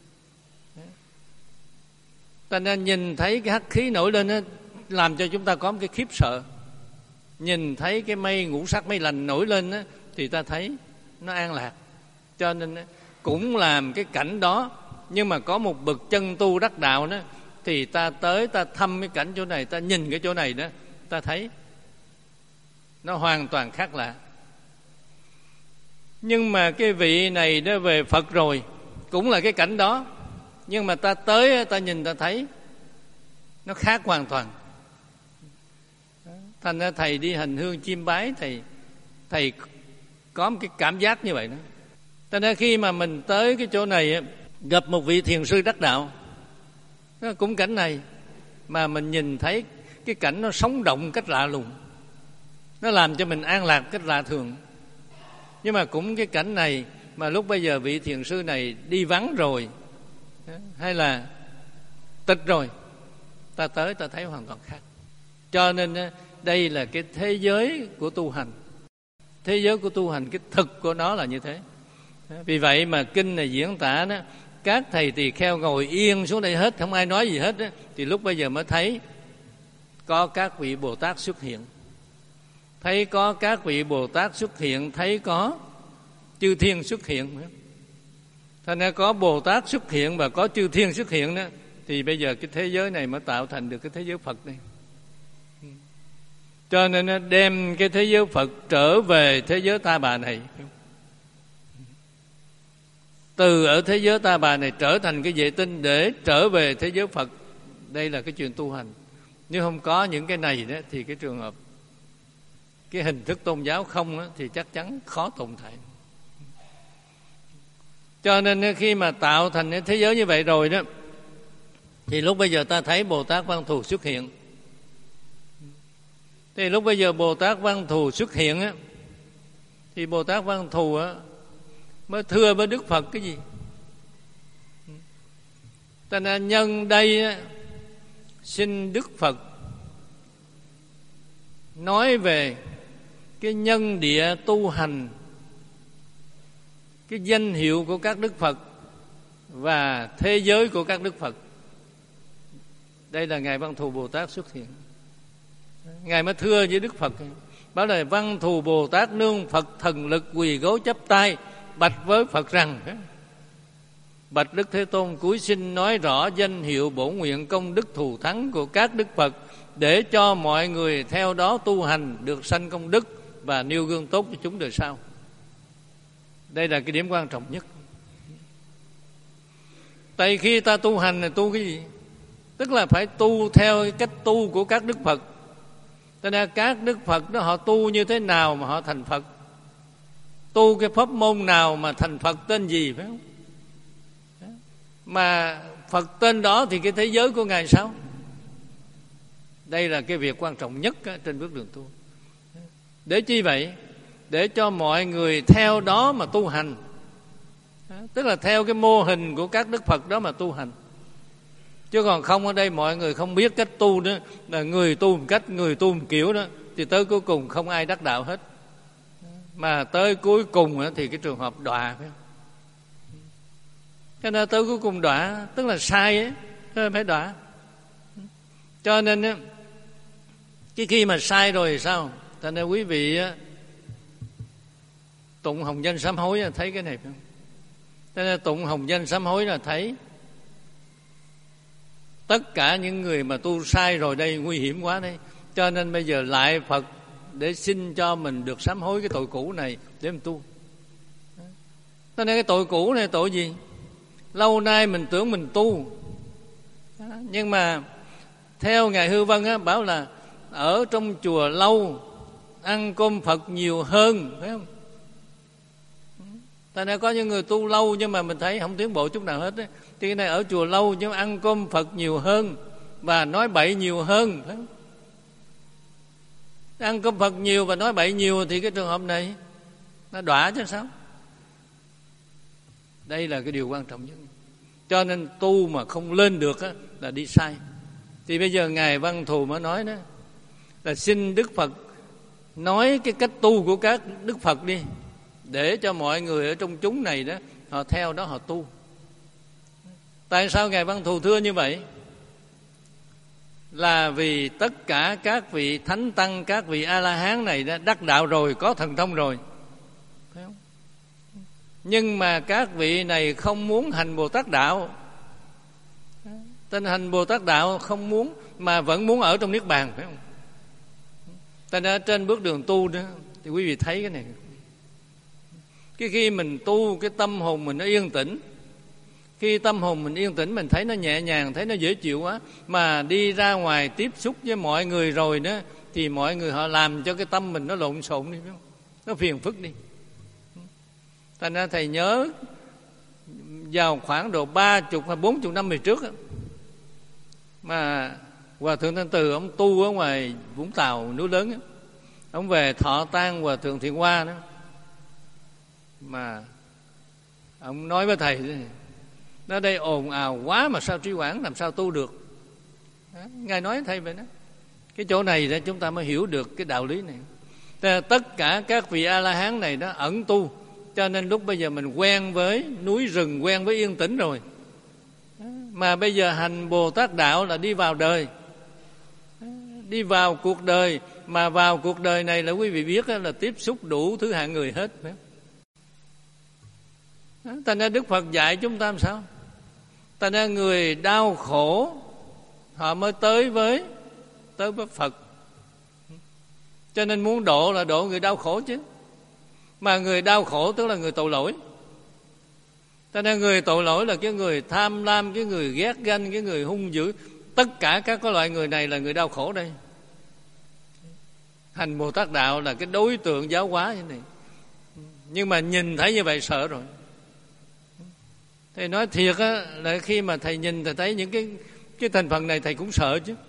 Cho nên nhìn thấy cái hắc khí nổi lên á, làm cho chúng ta có một cái khiếp sợ. Nhìn thấy cái mây ngũ sắc mây lành nổi lên á, thì ta thấy nó an lạc. Cho nên á, cũng làm cái cảnh đó, nhưng mà có một bậc chân tu đắc đạo đó, thì ta tới ta thăm cái cảnh chỗ này, ta nhìn cái chỗ này đó, ta thấy nó hoàn toàn khác lạ. Nhưng mà cái vị này đó về Phật rồi, cũng là cái cảnh đó, nhưng mà ta tới ta nhìn ta thấy nó khác hoàn toàn. Thành ra thầy đi hành hương chiêm bái, thầy thầy có một cái cảm giác như vậy đó. Cho nên khi mà mình tới cái chỗ này gặp một vị thiền sư đắc đạo, nó cũng cảnh này, mà mình nhìn thấy cái cảnh nó sống động cách lạ lùng, nó làm cho mình an lạc cách lạ thường. Nhưng mà cũng cái cảnh này mà lúc bây giờ vị thiền sư này đi vắng rồi, hay là tịch rồi, ta tới ta thấy hoàn toàn khác. Cho nên đây là cái thế giới của tu hành. Thế giới của tu hành, cái thực của nó là như thế. Vì vậy mà kinh này diễn tả đó, các thầy tỳ kheo ngồi yên xuống đây hết, không ai nói gì hết đó, thì lúc bây giờ mới thấy có các vị Bồ Tát xuất hiện. Thấy có các vị Bồ Tát xuất hiện, thấy có chư thiên xuất hiện. Thành ra có Bồ Tát xuất hiện và có chư thiên xuất hiện đó, thì bây giờ cái thế giới này mới tạo thành được cái thế giới Phật này. Cho nên nó đem cái thế giới Phật trở về thế giới ta bà này. Từ ở thế giới ta bà này trở thành cái vệ tinh để trở về thế giới Phật. Đây là cái chuyện tu hành. Nếu không có những cái này đó, thì cái trường hợp cái hình thức tôn giáo không đó, thì chắc chắn khó tồn tại. Cho nên khi mà tạo thành cái thế giới như vậy rồi đó, thì lúc bây giờ ta thấy Bồ Tát Văn Thù xuất hiện. Thì lúc bây giờ Bồ Tát Văn Thù xuất hiện á, thì Bồ Tát Văn Thù á mới thưa với Đức Phật cái gì? Ta nên nhân đây á, xin Đức Phật nói về cái nhân địa tu hành, cái danh hiệu của các Đức Phật và thế giới của các Đức Phật. Đây là Ngài Văn Thù Bồ Tát xuất hiện. Ngài mới thưa với Đức Phật, bảo là Văn Thù Bồ Tát nương Phật thần lực quỳ gối chắp tay, bạch với Phật rằng: bạch Đức Thế Tôn, cúi xin nói rõ danh hiệu bổn nguyện công đức thù thắng của các Đức Phật, để cho mọi người theo đó tu hành được sanh công đức và nêu gương tốt cho chúng đời sau. Đây là cái điểm quan trọng nhất. Tại khi ta tu hành là tu cái gì? tức là phải tu theo cách tu của các đức Phật. Cho nên các đức Phật đó họ tu như thế nào mà họ thành Phật, tu cái pháp môn nào mà thành Phật tên gì, phải không? Mà Phật tên đó thì cái thế giới của Ngài sao? Đây là cái việc quan trọng nhất trên bước đường tu. Để chi vậy? Để cho mọi người theo đó mà tu hành, tức là theo cái mô hình của các đức Phật đó mà tu hành. Chứ còn không, ở đây mọi người không biết cách tu nữa, là người tu một cách, người tu một kiểu đó, thì tới cuối cùng không ai đắc đạo hết. Mà tới cuối cùng thì cái trường hợp đọa, phải không? Cho nên tới cuối cùng đọa, tức là sai ấy, nên phải đọa. Cho nên cái khi mà sai rồi thì sao? Cho nên quý vị tụng hồng danh sám hối là thấy cái này, phải không? Cho nên tụng hồng danh sám hối là thấy tất cả những người mà tu sai rồi đây nguy hiểm quá đây. Cho nên bây giờ lại Phật để xin cho mình được sám hối cái tội cũ này để mình tu. Cho nên cái tội cũ này tội gì? Lâu nay mình tưởng mình tu, nhưng mà theo Ngài Hư Vân á, bảo là ở trong chùa lâu ăn cơm Phật nhiều hơn, phải không? Tại nên có những người tu lâu nhưng mà mình thấy không tiến bộ chút nào hết ấy. Thì cái này ở chùa lâu nhưng ăn cơm Phật nhiều hơn và nói bậy nhiều hơn, phải không? Ăn cơm Phật nhiều và nói bậy nhiều thì cái trường hợp này nó đọa chứ sao? Đây là cái điều quan trọng nhất. Cho nên tu mà không lên được á, là đi sai. Thì bây giờ Ngài Văn Thù mới nói đó là xin Đức Phật nói cái cách tu của các Đức Phật đi, để cho mọi người ở trong chúng này đó họ theo đó họ tu. Tại sao Ngài Văn Thù thưa như vậy? Là vì tất cả các vị thánh tăng, các vị A-la-hán này đã đắc đạo rồi, có thần thông rồi, phải không? Nhưng mà các vị này không muốn hành Bồ Tát đạo. Tên hành Bồ Tát đạo không muốn, mà vẫn muốn ở trong Niết Bàn, phải không? Tại nên trên bước đường tu đó thì quý vị thấy cái này. Cái khi mình tu, cái tâm hồn mình nó yên tĩnh. Khi tâm hồn mình yên tĩnh, mình thấy nó nhẹ nhàng, thấy nó dễ chịu quá. Mà đi ra ngoài tiếp xúc với mọi người rồi đó, thì mọi người họ làm cho cái tâm mình nó lộn xộn đi, phải không? Nó phiền phức đi. Thành ra thầy nhớ vào khoảng độ ba chục hay bốn chục năm về trước đó, mà Hòa Thượng Thanh Từ ông tu ở ngoài Vũng Tàu núi lớn đó, ông về thọ tang Hòa Thượng Thiện Hoa đó, mà ông nói với thầy nó đây ồn ào quá mà sao trì hoãn, làm sao tu được đó. Ngài nói thầy vậy đó. Cái chỗ này đó chúng ta mới hiểu được cái đạo lý này. Tất cả các vị A-la-hán này đó ẩn tu, cho nên lúc bây giờ mình quen với núi rừng, quen với yên tĩnh rồi. Mà bây giờ hành Bồ Tát đạo là đi vào đời, đi vào cuộc đời. Mà vào cuộc đời này là quý vị biết là tiếp xúc đủ thứ hạng người hết. Thành ra Đức Phật dạy chúng ta làm sao? Thành ra người đau khổ họ mới tới với tới với Phật. Cho nên muốn độ là độ người đau khổ chứ. Mà người đau khổ tức là người tội lỗi. Cho nên người tội lỗi là cái người tham lam, cái người ghét ganh, cái người hung dữ. Tất cả các cái loại người này là người đau khổ đây. Hành Bồ Tát đạo là cái đối tượng giáo hóa như này. Nhưng mà nhìn thấy như vậy sợ rồi. Thầy nói thiệt á, là khi mà thầy nhìn thầy thấy những cái cái thành phần này thầy cũng sợ chứ.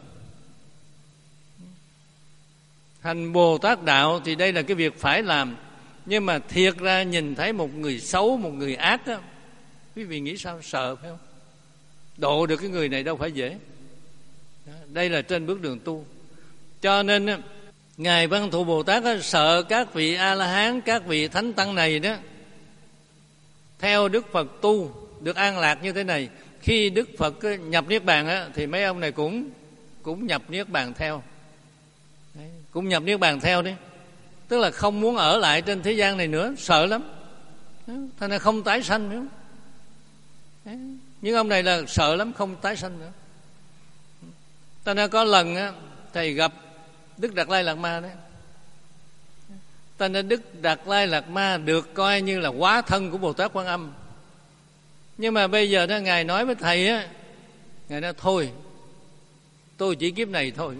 Hành Bồ Tát đạo thì đây là cái việc phải làm. Nhưng mà thiệt ra nhìn thấy một người xấu, một người ác á, quý vị nghĩ sao? Sợ, phải không? Độ được cái người này đâu phải dễ. Đây là trên bước đường tu. Cho nên Ngài Văn Thù Bồ Tát á, sợ các vị A-la-hán, các vị thánh tăng này đó theo Đức Phật tu được an lạc như thế này. Khi Đức Phật nhập Niết Bàn á, thì mấy ông này cũng cũng nhập Niết Bàn theo. Đấy, cũng nhập Niết Bàn theo đi. Tức là không muốn ở lại trên thế gian này nữa, sợ lắm. Thành ra không tái sanh nữa. Đấy, những ông này là sợ lắm, không tái sanh nữa. Thành ra có lần á, thầy gặp Đức Đạt Lai Lạt Ma đấy. Thành ra Đức Đạt Lai Lạt Ma được coi như là hóa thân của Bồ Tát Quan Âm. Nhưng mà bây giờ đó Ngài nói với thầy á, Ngài nói thôi, tôi chỉ kiếp này thôi.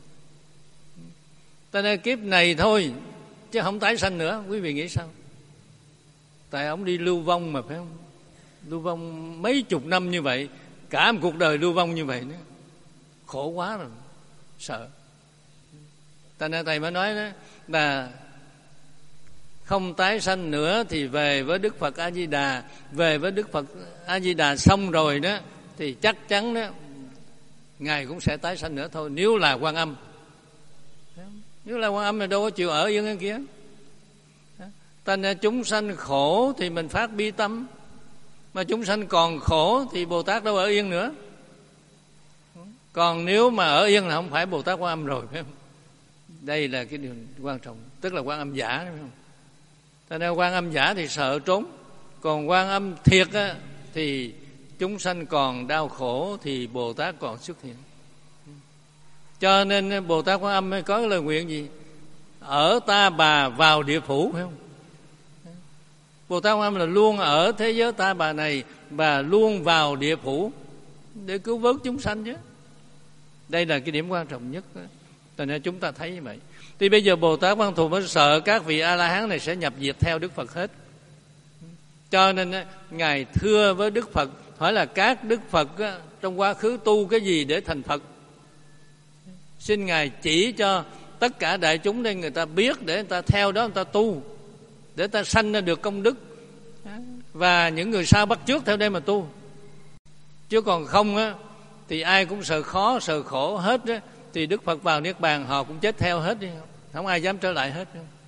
Ta nói kiếp này thôi chứ không tái sanh nữa. Quý vị nghĩ sao? Tại ông đi lưu vong mà, phải không? Lưu vong mấy chục năm như vậy, cả một cuộc đời lưu vong như vậy nữa, khổ quá rồi, sợ. Ta nói thầy mới nói đó là không tái sanh nữa thì về với Đức Phật A Di Đà. Về với Đức Phật A Di Đà xong rồi đó thì chắc chắn đó Ngài cũng sẽ tái sanh nữa thôi, nếu là Quan Âm. Nếu là Quan Âm thì đâu có chịu ở yên kia. Thành ra chúng sanh khổ thì mình phát bi tâm, mà chúng sanh còn khổ thì Bồ Tát đâu ở yên nữa. Còn nếu mà ở yên là không phải Bồ Tát Quan Âm rồi, phải không? Đây là cái điều quan trọng, tức là Quan Âm giả, phải không? Thành ra Quan Âm giả thì sợ trốn, còn Quan Âm thiệt á, thì chúng sanh còn đau khổ thì Bồ Tát còn xuất hiện. Cho nên Bồ Tát Quan Âm mới có cái lời nguyện gì? Ở Ta Bà vào địa phủ, phải không? Bồ Tát Quan Âm là luôn ở thế giới Ta Bà này và luôn vào địa phủ để cứu vớt chúng sanh chứ. Đây là cái điểm quan trọng nhất đó. Cho nên chúng ta thấy như vậy. Thì bây giờ Bồ Tát Văn Thù mới sợ các vị A-la-hán này sẽ nhập diệt theo Đức Phật hết. Cho nên Ngài thưa với Đức Phật, hỏi là các Đức Phật trong quá khứ tu cái gì để thành Phật? Xin Ngài chỉ cho tất cả đại chúng đây người ta biết, để người ta theo đó người ta tu, để ta sanh ra được công đức, và những người sau bắt chước theo đây mà tu. Chứ còn không á thì ai cũng sợ khó sợ khổ hết á, thì Đức Phật vào Niết Bàn họ cũng chết theo hết đi, không ai dám trở lại hết.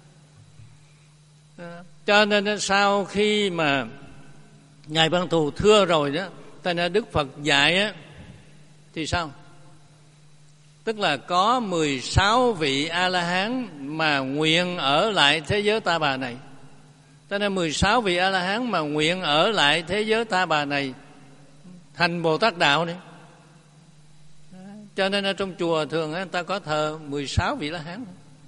Cho nên sau khi mà Ngài Văn Thù thưa rồi đó, tại nên Đức Phật dạy á thì sao? Tức là có mười sáu vị A-la-hán mà nguyện ở lại thế giới Ta Bà này. Cho nên mười sáu vị A-la-hán mà nguyện ở lại thế giới Ta Bà này thành Bồ Tát Đạo này. Cho nên ở trong chùa thường người ta có thờ mười sáu vị A-la-hán.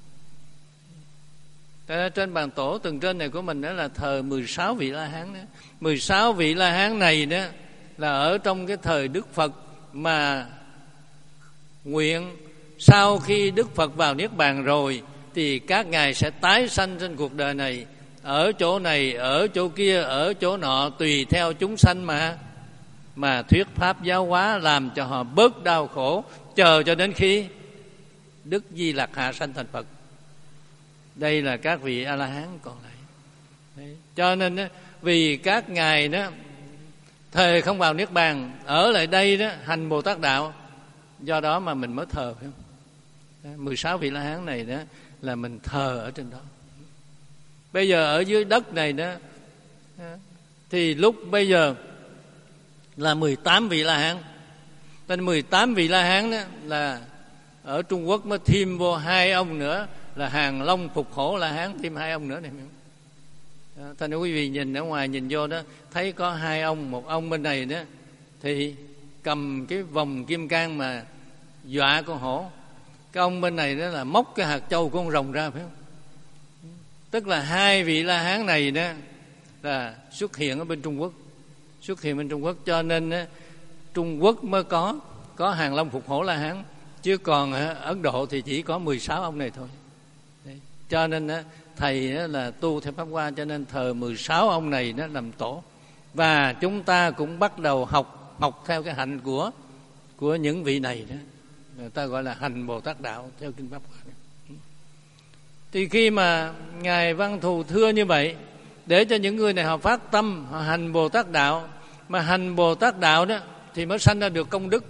Trên bàn tổ tầng trên này của mình đó là thờ mười sáu vị A-la-hán đó. mười sáu vị A-la-hán này đó là ở trong cái thời Đức Phật mà nguyện sau khi Đức Phật vào Niết Bàn rồi thì các ngài sẽ tái sanh trên cuộc đời này, ở chỗ này, ở chỗ kia, ở chỗ nọ, tùy theo chúng sanh mà mà thuyết pháp giáo hóa, làm cho họ bớt đau khổ, chờ cho đến khi Đức Di Lặc hạ sanh thành Phật. Đây là các vị A-la-hán còn lại. Đấy. Cho nên vì các ngài đó thề không vào Niết Bàn, ở lại đây đó hành Bồ Tát Đạo, do đó mà mình mới thờ, phải không? mười sáu vị A-la-hán này đó là mình thờ ở trên đó. Bây giờ ở dưới đất này đó thì lúc bây giờ là mười tám vị A-la-hán. Nên mười tám vị A-la-hán đó là ở Trung Quốc mới thêm vô hai ông nữa là Hàng Long Phục Hổ A-la-hán, thêm hai ông nữa này. Thành ra quý vị nhìn ở ngoài nhìn vô đó thấy có hai ông, một ông bên này đó thì cầm cái vòng kim cang mà dọa con hổ, cái ông bên này đó là móc cái hạt châu của con rồng ra, phải không? Tức là hai vị La-hán này đó là xuất hiện ở bên Trung Quốc, xuất hiện bên Trung Quốc, cho nên đó, Trung Quốc mới có có Hàng Long Phục Hổ La-hán, chứ còn Ấn Độ thì chỉ có mười sáu ông này thôi. Đấy. Cho nên đó, thầy đó là tu theo Pháp Hoa, cho nên thờ mười sáu ông này đó làm tổ, và chúng ta cũng bắt đầu học học theo cái hạnh của của những vị này đó, người ta gọi là hành Bồ Tát Đạo theo kinh Pháp Hoa. Thì khi mà Ngài Văn Thù thưa như vậy, để cho những người này họ phát tâm, họ hành Bồ Tát Đạo, mà hành Bồ Tát Đạo đó thì mới sanh ra được công đức.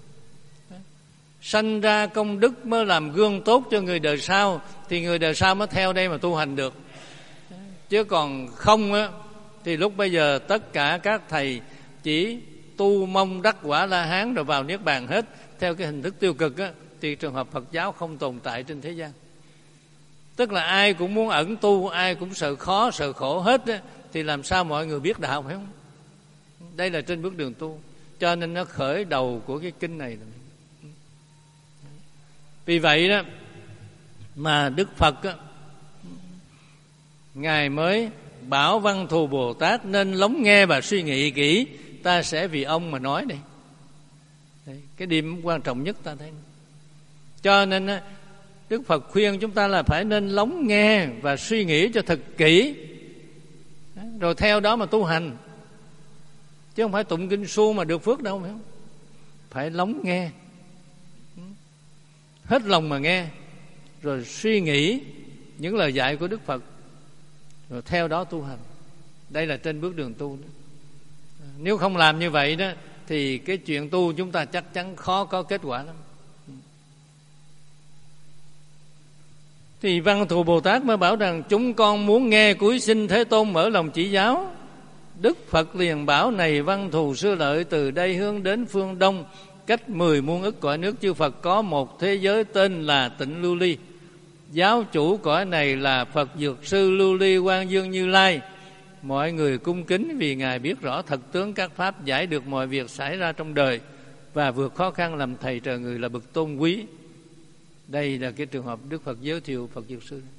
Sanh ra công đức mới làm gương tốt cho người đời sau, thì người đời sau mới theo đây mà tu hành được. Chứ còn không á, thì lúc bây giờ tất cả các thầy chỉ tu mong đắc quả La-hán rồi vào Niết Bàn hết, theo cái hình thức tiêu cực á, thì trường hợp Phật giáo không tồn tại trên thế gian. Tức là ai cũng muốn ẩn tu, ai cũng sợ khó, sợ khổ hết á, thì làm sao mọi người biết đạo, phải không? Đây là trên bước đường tu, cho nên nó khởi đầu của cái kinh này. Vì vậy đó mà Đức Phật á, Ngài mới bảo Văn Thù Bồ Tát nên lắng nghe và suy nghĩ kỹ, ta sẽ vì ông mà nói đây. Đấy, cái điểm quan trọng nhất ta thấy. Cho nên Đức Phật khuyên chúng ta là phải nên lắng nghe và suy nghĩ cho thật kỹ, rồi theo đó mà tu hành, chứ không phải tụng kinh suông mà được phước đâu. Phải không? Phải lắng nghe, hết lòng mà nghe, rồi suy nghĩ những lời dạy của Đức Phật, rồi theo đó tu hành. Đây là trên bước đường tu đó. Nếu không làm như vậy đó thì cái chuyện tu chúng ta chắc chắn khó có kết quả lắm. Thì Văn Thù Bồ Tát mới bảo rằng chúng con muốn nghe cúi xin Thế Tôn mở lòng chỉ giáo. Đức Phật liền bảo: này Văn Thù Sư Lợi, từ đây hướng đến phương đông, cách mười muôn ức cõi nước chư Phật, có một thế giới tên là Tịnh Lưu Ly. Giáo chủ cõi này là Phật Dược Sư Lưu Ly Quang Dương Như Lai. Mọi người cung kính vì Ngài biết rõ thật tướng các pháp, giải được mọi việc xảy ra trong đời, và vượt khó khăn làm thầy trời người là bậc tôn quý. Đây là cái trường hợp Đức Phật giới thiệu Phật Dược Sư.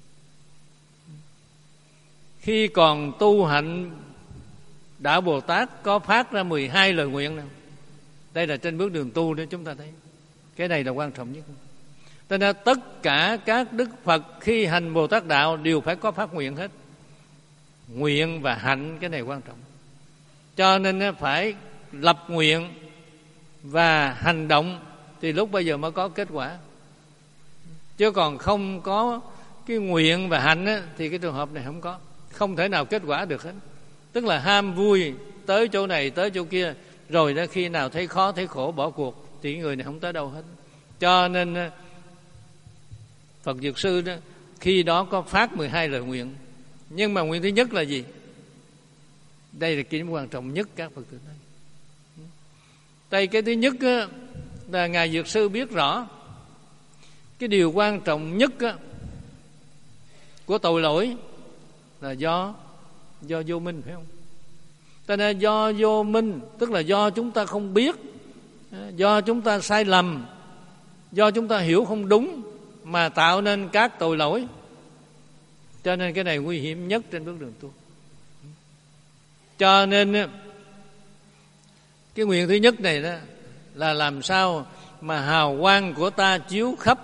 Khi còn tu hạnh Đạo Bồ Tát có phát ra mười hai lời nguyện nào. Đây là trên bước đường tu đó chúng ta thấy. Cái này là quan trọng nhất. Cho nên tất cả các Đức Phật khi hành Bồ Tát Đạo đều phải có phát nguyện hết. Nguyện và hạnh cái này quan trọng. Cho nên phải lập nguyện và hành động thì lúc bây giờ mới có kết quả. Chứ còn không có cái nguyện và hạnh á, thì cái trường hợp này không có, không thể nào kết quả được hết. Tức là ham vui tới chỗ này tới chỗ kia, rồi đó khi nào thấy khó thấy khổ bỏ cuộc thì người này không tới đâu hết. Cho nên Phật Dược Sư đó khi đó có phát mười hai lời nguyện. Nhưng mà nguyện thứ nhất là gì? Đây là cái quan trọng nhất các Phật tử nói. Đây cái thứ nhất á, là Ngài Dược Sư biết rõ cái điều quan trọng nhất á, của tội lỗi là do do vô minh, phải không? Cho nên do vô minh, tức là do chúng ta không biết, do chúng ta sai lầm, do chúng ta hiểu không đúng mà tạo nên các tội lỗi. Cho nên cái này nguy hiểm nhất trên bước đường tu. Cho nên cái nguyện thứ nhất này đó là làm sao mà hào quang của ta chiếu khắp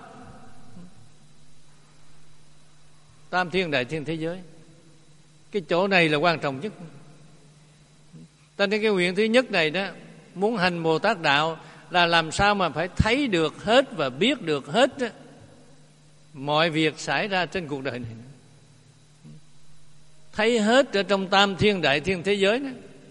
tam thiên đại thiên thế giới. Cái chỗ này là quan trọng nhất. Cho nên cái nguyện thứ nhất này đó, muốn hành Bồ Tát Đạo là làm sao mà phải thấy được hết và biết được hết đó, mọi việc xảy ra trên cuộc đời này. Thấy hết ở trong tam thiên đại thiên thế giới đó.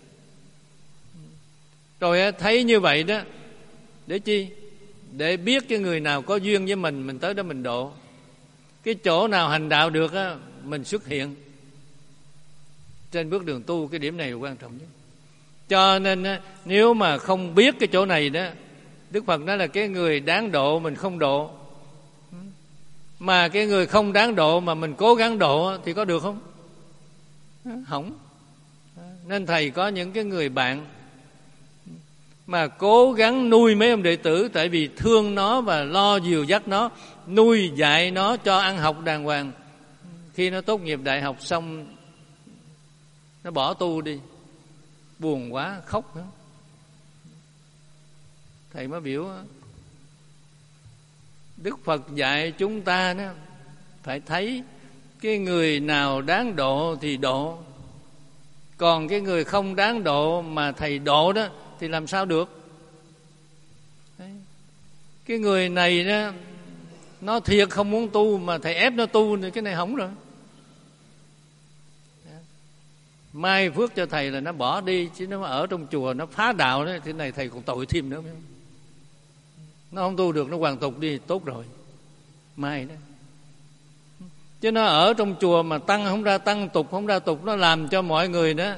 Rồi thấy như vậy đó, để chi? Để biết cái người nào có duyên với mình, mình tới đó mình độ. Cái chỗ nào hành đạo được á, mình xuất hiện. Trên bước đường tu cái điểm này là quan trọng nhất. Cho nên nếu mà không biết cái chỗ này đó, Đức Phật nói là cái người đáng độ mình không độ, mà cái người không đáng độ mà mình cố gắng độ thì có được không? Không. Nên thầy có những cái người bạn mà cố gắng nuôi mấy ông đệ tử, tại vì thương nó và lo dìu dắt nó, nuôi dạy nó cho ăn học đàng hoàng. Khi nó tốt nghiệp đại học xong, nó bỏ tu đi, buồn quá khóc nữa. Thầy mới biểu Đức Phật dạy chúng ta đó, phải thấy cái người nào đáng độ thì độ, còn cái người không đáng độ mà thầy độ đó thì làm sao được. Đấy. Cái người này đó, nó thiệt không muốn tu mà thầy ép nó tu thì cái này hỏng rồi. Mai phước cho thầy là nó bỏ đi, chứ nó ở trong chùa nó phá đạo đó, thế này thầy còn tội thêm nữa. Nó không tu được, nó hoàn tục đi, tốt rồi. Mai đó. Chứ nó ở trong chùa mà tăng không ra tăng, tục không ra tục, nó làm cho mọi người đó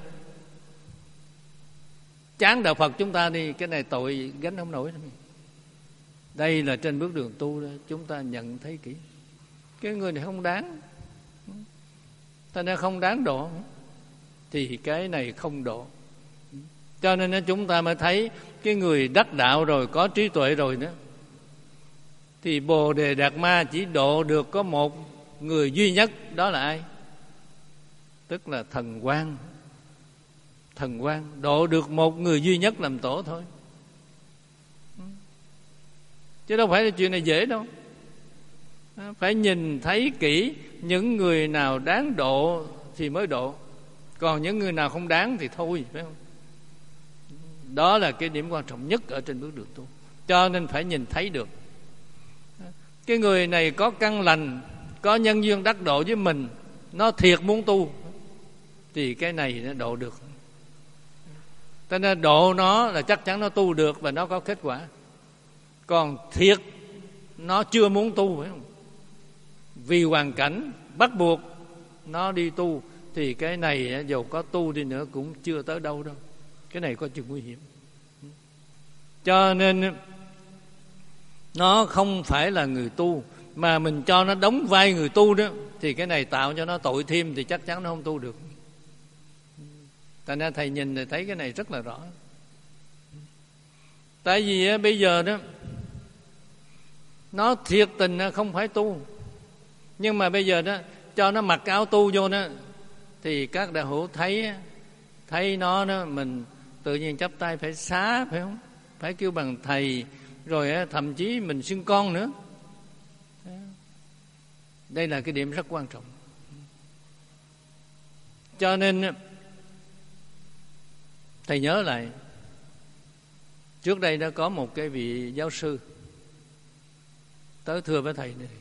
chán đạo Phật chúng ta đi, cái này tội gánh không nổi. Đây là trên bước đường tu đó, chúng ta nhận thấy kỹ. Cái người này không đáng, ta nên không đáng độ, thì cái này không độ. Cho nên chúng ta mới thấy cái người đắc đạo rồi, có trí tuệ rồi đó, thì Bồ Đề Đạt Ma chỉ độ được có một người duy nhất, đó là ai? Tức là thần Quang. Thần Quang độ được một người duy nhất làm tổ thôi. chứ đâu phải là chuyện này dễ đâu. Phải nhìn thấy kỹ những người nào đáng độ thì mới độ, còn những người nào không đáng thì thôi, phải không? Đó là cái điểm quan trọng nhất ở trên bước đường tu. Cho nên phải nhìn thấy được cái người này có căn lành, có nhân duyên đắc độ với mình, nó thiệt muốn tu, thì cái này nó độ được. Cho nên độ nó là chắc chắn nó tu được và nó có kết quả. Còn thiệt nó chưa muốn tu, phải không? Vì hoàn cảnh bắt buộc nó đi tu, thì cái này dù có tu đi nữa cũng chưa tới đâu đâu. Cái này có chừng nguy hiểm. Cho nên nó không phải là người tu, mà mình cho nó đóng vai người tu đó, thì cái này tạo cho nó tội thêm, thì chắc chắn nó không tu được. Thành ra thầy nhìn thì thấy cái này rất là rõ. Tại vì bây giờ đó nó thiệt tình không phải tu, nhưng mà bây giờ đó cho nó mặc áo tu vô đó, thì các đạo hữu thấy thấy nó đó, mình tự nhiên chắp tay phải xá, phải không? Phải kêu bằng thầy, rồi thậm chí mình xưng con nữa. Đây là cái điểm rất quan trọng. Cho nên thầy nhớ lại, trước đây đã có một cái vị giáo sư tới thưa với thầy này,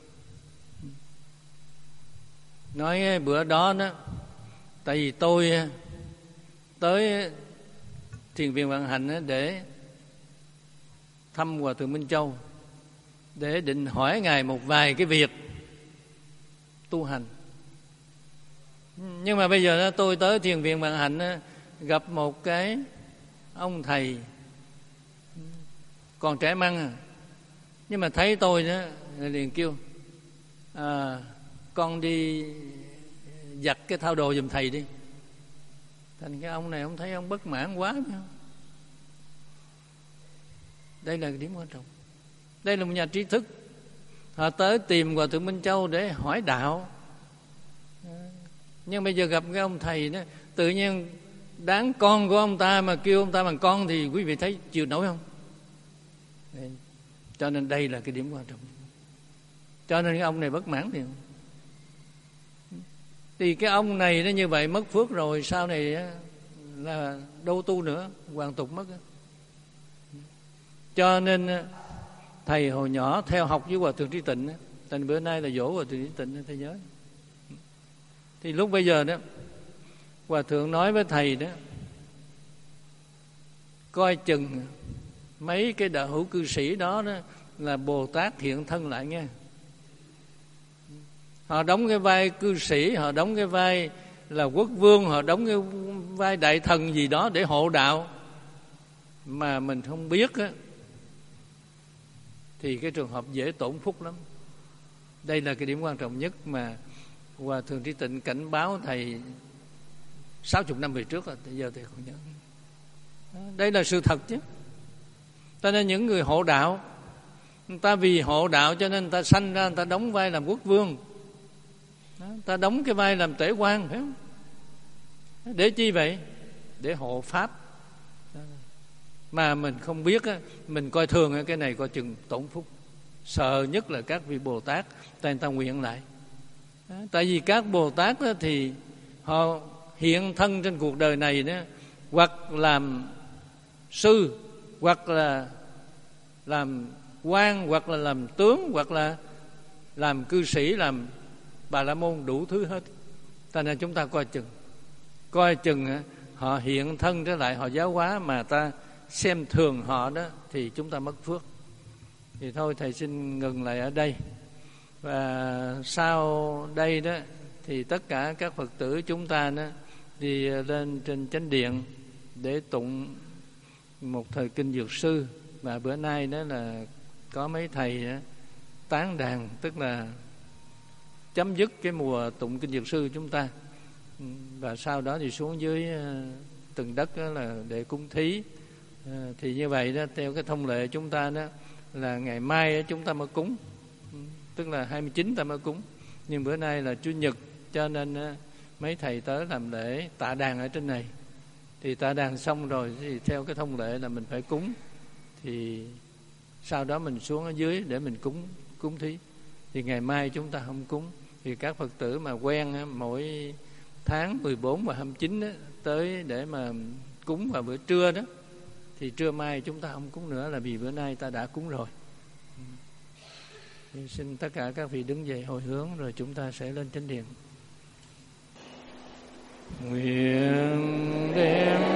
nói bữa đó đó, tại vì tôi tới Thiền viện Vạn Hạnh để thăm Hòa Thượng Minh Châu, để định hỏi Ngài một vài cái việc tu hành. Nhưng mà bây giờ đó, tôi tới Thiền viện Vạn Hạnh gặp một cái ông thầy còn trẻ măng à. Nhưng mà thấy tôi đó liền kêu à, con đi giặt cái thao đồ giùm thầy đi. Thành cái ông này ông thấy ông bất mãn quá. Đây là cái điểm quan trọng. Đây là một nhà trí thức, họ tới tìm Hòa Thượng Minh Châu để hỏi đạo. Nhưng bây giờ gặp cái ông thầy đó, tự nhiên đáng con của ông ta mà kêu ông ta bằng con, thì quý vị thấy chịu nổi không? Đây. Cho nên đây là cái điểm quan trọng. Cho nên cái ông này bất mãn thì thì cái ông này nó như vậy mất phước rồi, sau này là đâu tu nữa, hoàn tục mất. Cho nên thầy hồi nhỏ theo học với Hòa Thượng Trí Tịnh, thành bữa nay là dỗ Hòa Thượng Trí Tịnh, thầy nhớ. Thì lúc bây giờ đó, Hòa Thượng nói với thầy đó, coi chừng mấy cái đạo hữu cư sĩ đó, đó là Bồ Tát hiện thân lại nghe. Họ đóng cái vai cư sĩ, họ đóng cái vai là quốc vương, họ đóng cái vai đại thần gì đó để hộ đạo, mà mình không biết á, thì cái trường hợp dễ tổn phúc lắm. Đây là cái điểm quan trọng nhất mà Hòa Thượng Trí Tịnh cảnh báo thầy sáu mươi năm về trước rồi, bây giờ thầy còn nhớ. Đây là sự thật chứ. Cho nên những người hộ đạo, người ta vì hộ đạo cho nên người ta sanh ra, người ta đóng vai làm quốc vương, người ta đóng cái vai làm tể quan, phải không? Để chi vậy? Để hộ pháp. Mà mình không biết á, mình coi thường cái này coi chừng tổn phúc. Sợ nhất là các vị Bồ Tát, tại người ta nguyện lại. Tại vì các Bồ Tát đó, thì họ hiện thân trên cuộc đời này đó, hoặc làm sư, hoặc là làm quan, hoặc là làm tướng, hoặc là làm cư sĩ, làm Bà La Môn, đủ thứ hết. Cho nên chúng ta coi chừng, coi chừng họ hiện thân trở lại, họ giáo hóa mà ta xem thường họ đó, thì chúng ta mất phước. Thì thôi thầy xin ngừng lại ở đây. Và sau đây đó thì tất cả các Phật tử chúng ta đó đi lên trên chánh điện để tụng một thời kinh Dược Sư. Và bữa nay đó là có mấy thầy đó, tán đàn, tức là chấm dứt cái mùa tụng kinh Dược Sư chúng ta. Và sau đó thì xuống dưới từng đất đó là để cúng thí. Thì như vậy đó, theo cái thông lệ chúng ta đó là ngày mai chúng ta mới cúng, tức là hai mươi chín ta mới cúng. Nhưng bữa nay là Chủ nhật, cho nên mấy thầy tới làm lễ tạ đàn ở trên này. Thì tạ đàn xong rồi thì theo cái thông lệ là mình phải cúng. Thì sau đó mình xuống ở dưới để mình cúng cúng thí. Thì ngày mai chúng ta không cúng. Thì các Phật tử mà quen á, mỗi tháng mười bốn và hai mươi chín á, tới để mà cúng vào bữa trưa đó, thì trưa mai chúng ta không cúng nữa, là vì bữa nay ta đã cúng rồi. Thì xin tất cả các vị đứng dậy hồi hướng, rồi chúng ta sẽ lên chánh điện. Nguyện đem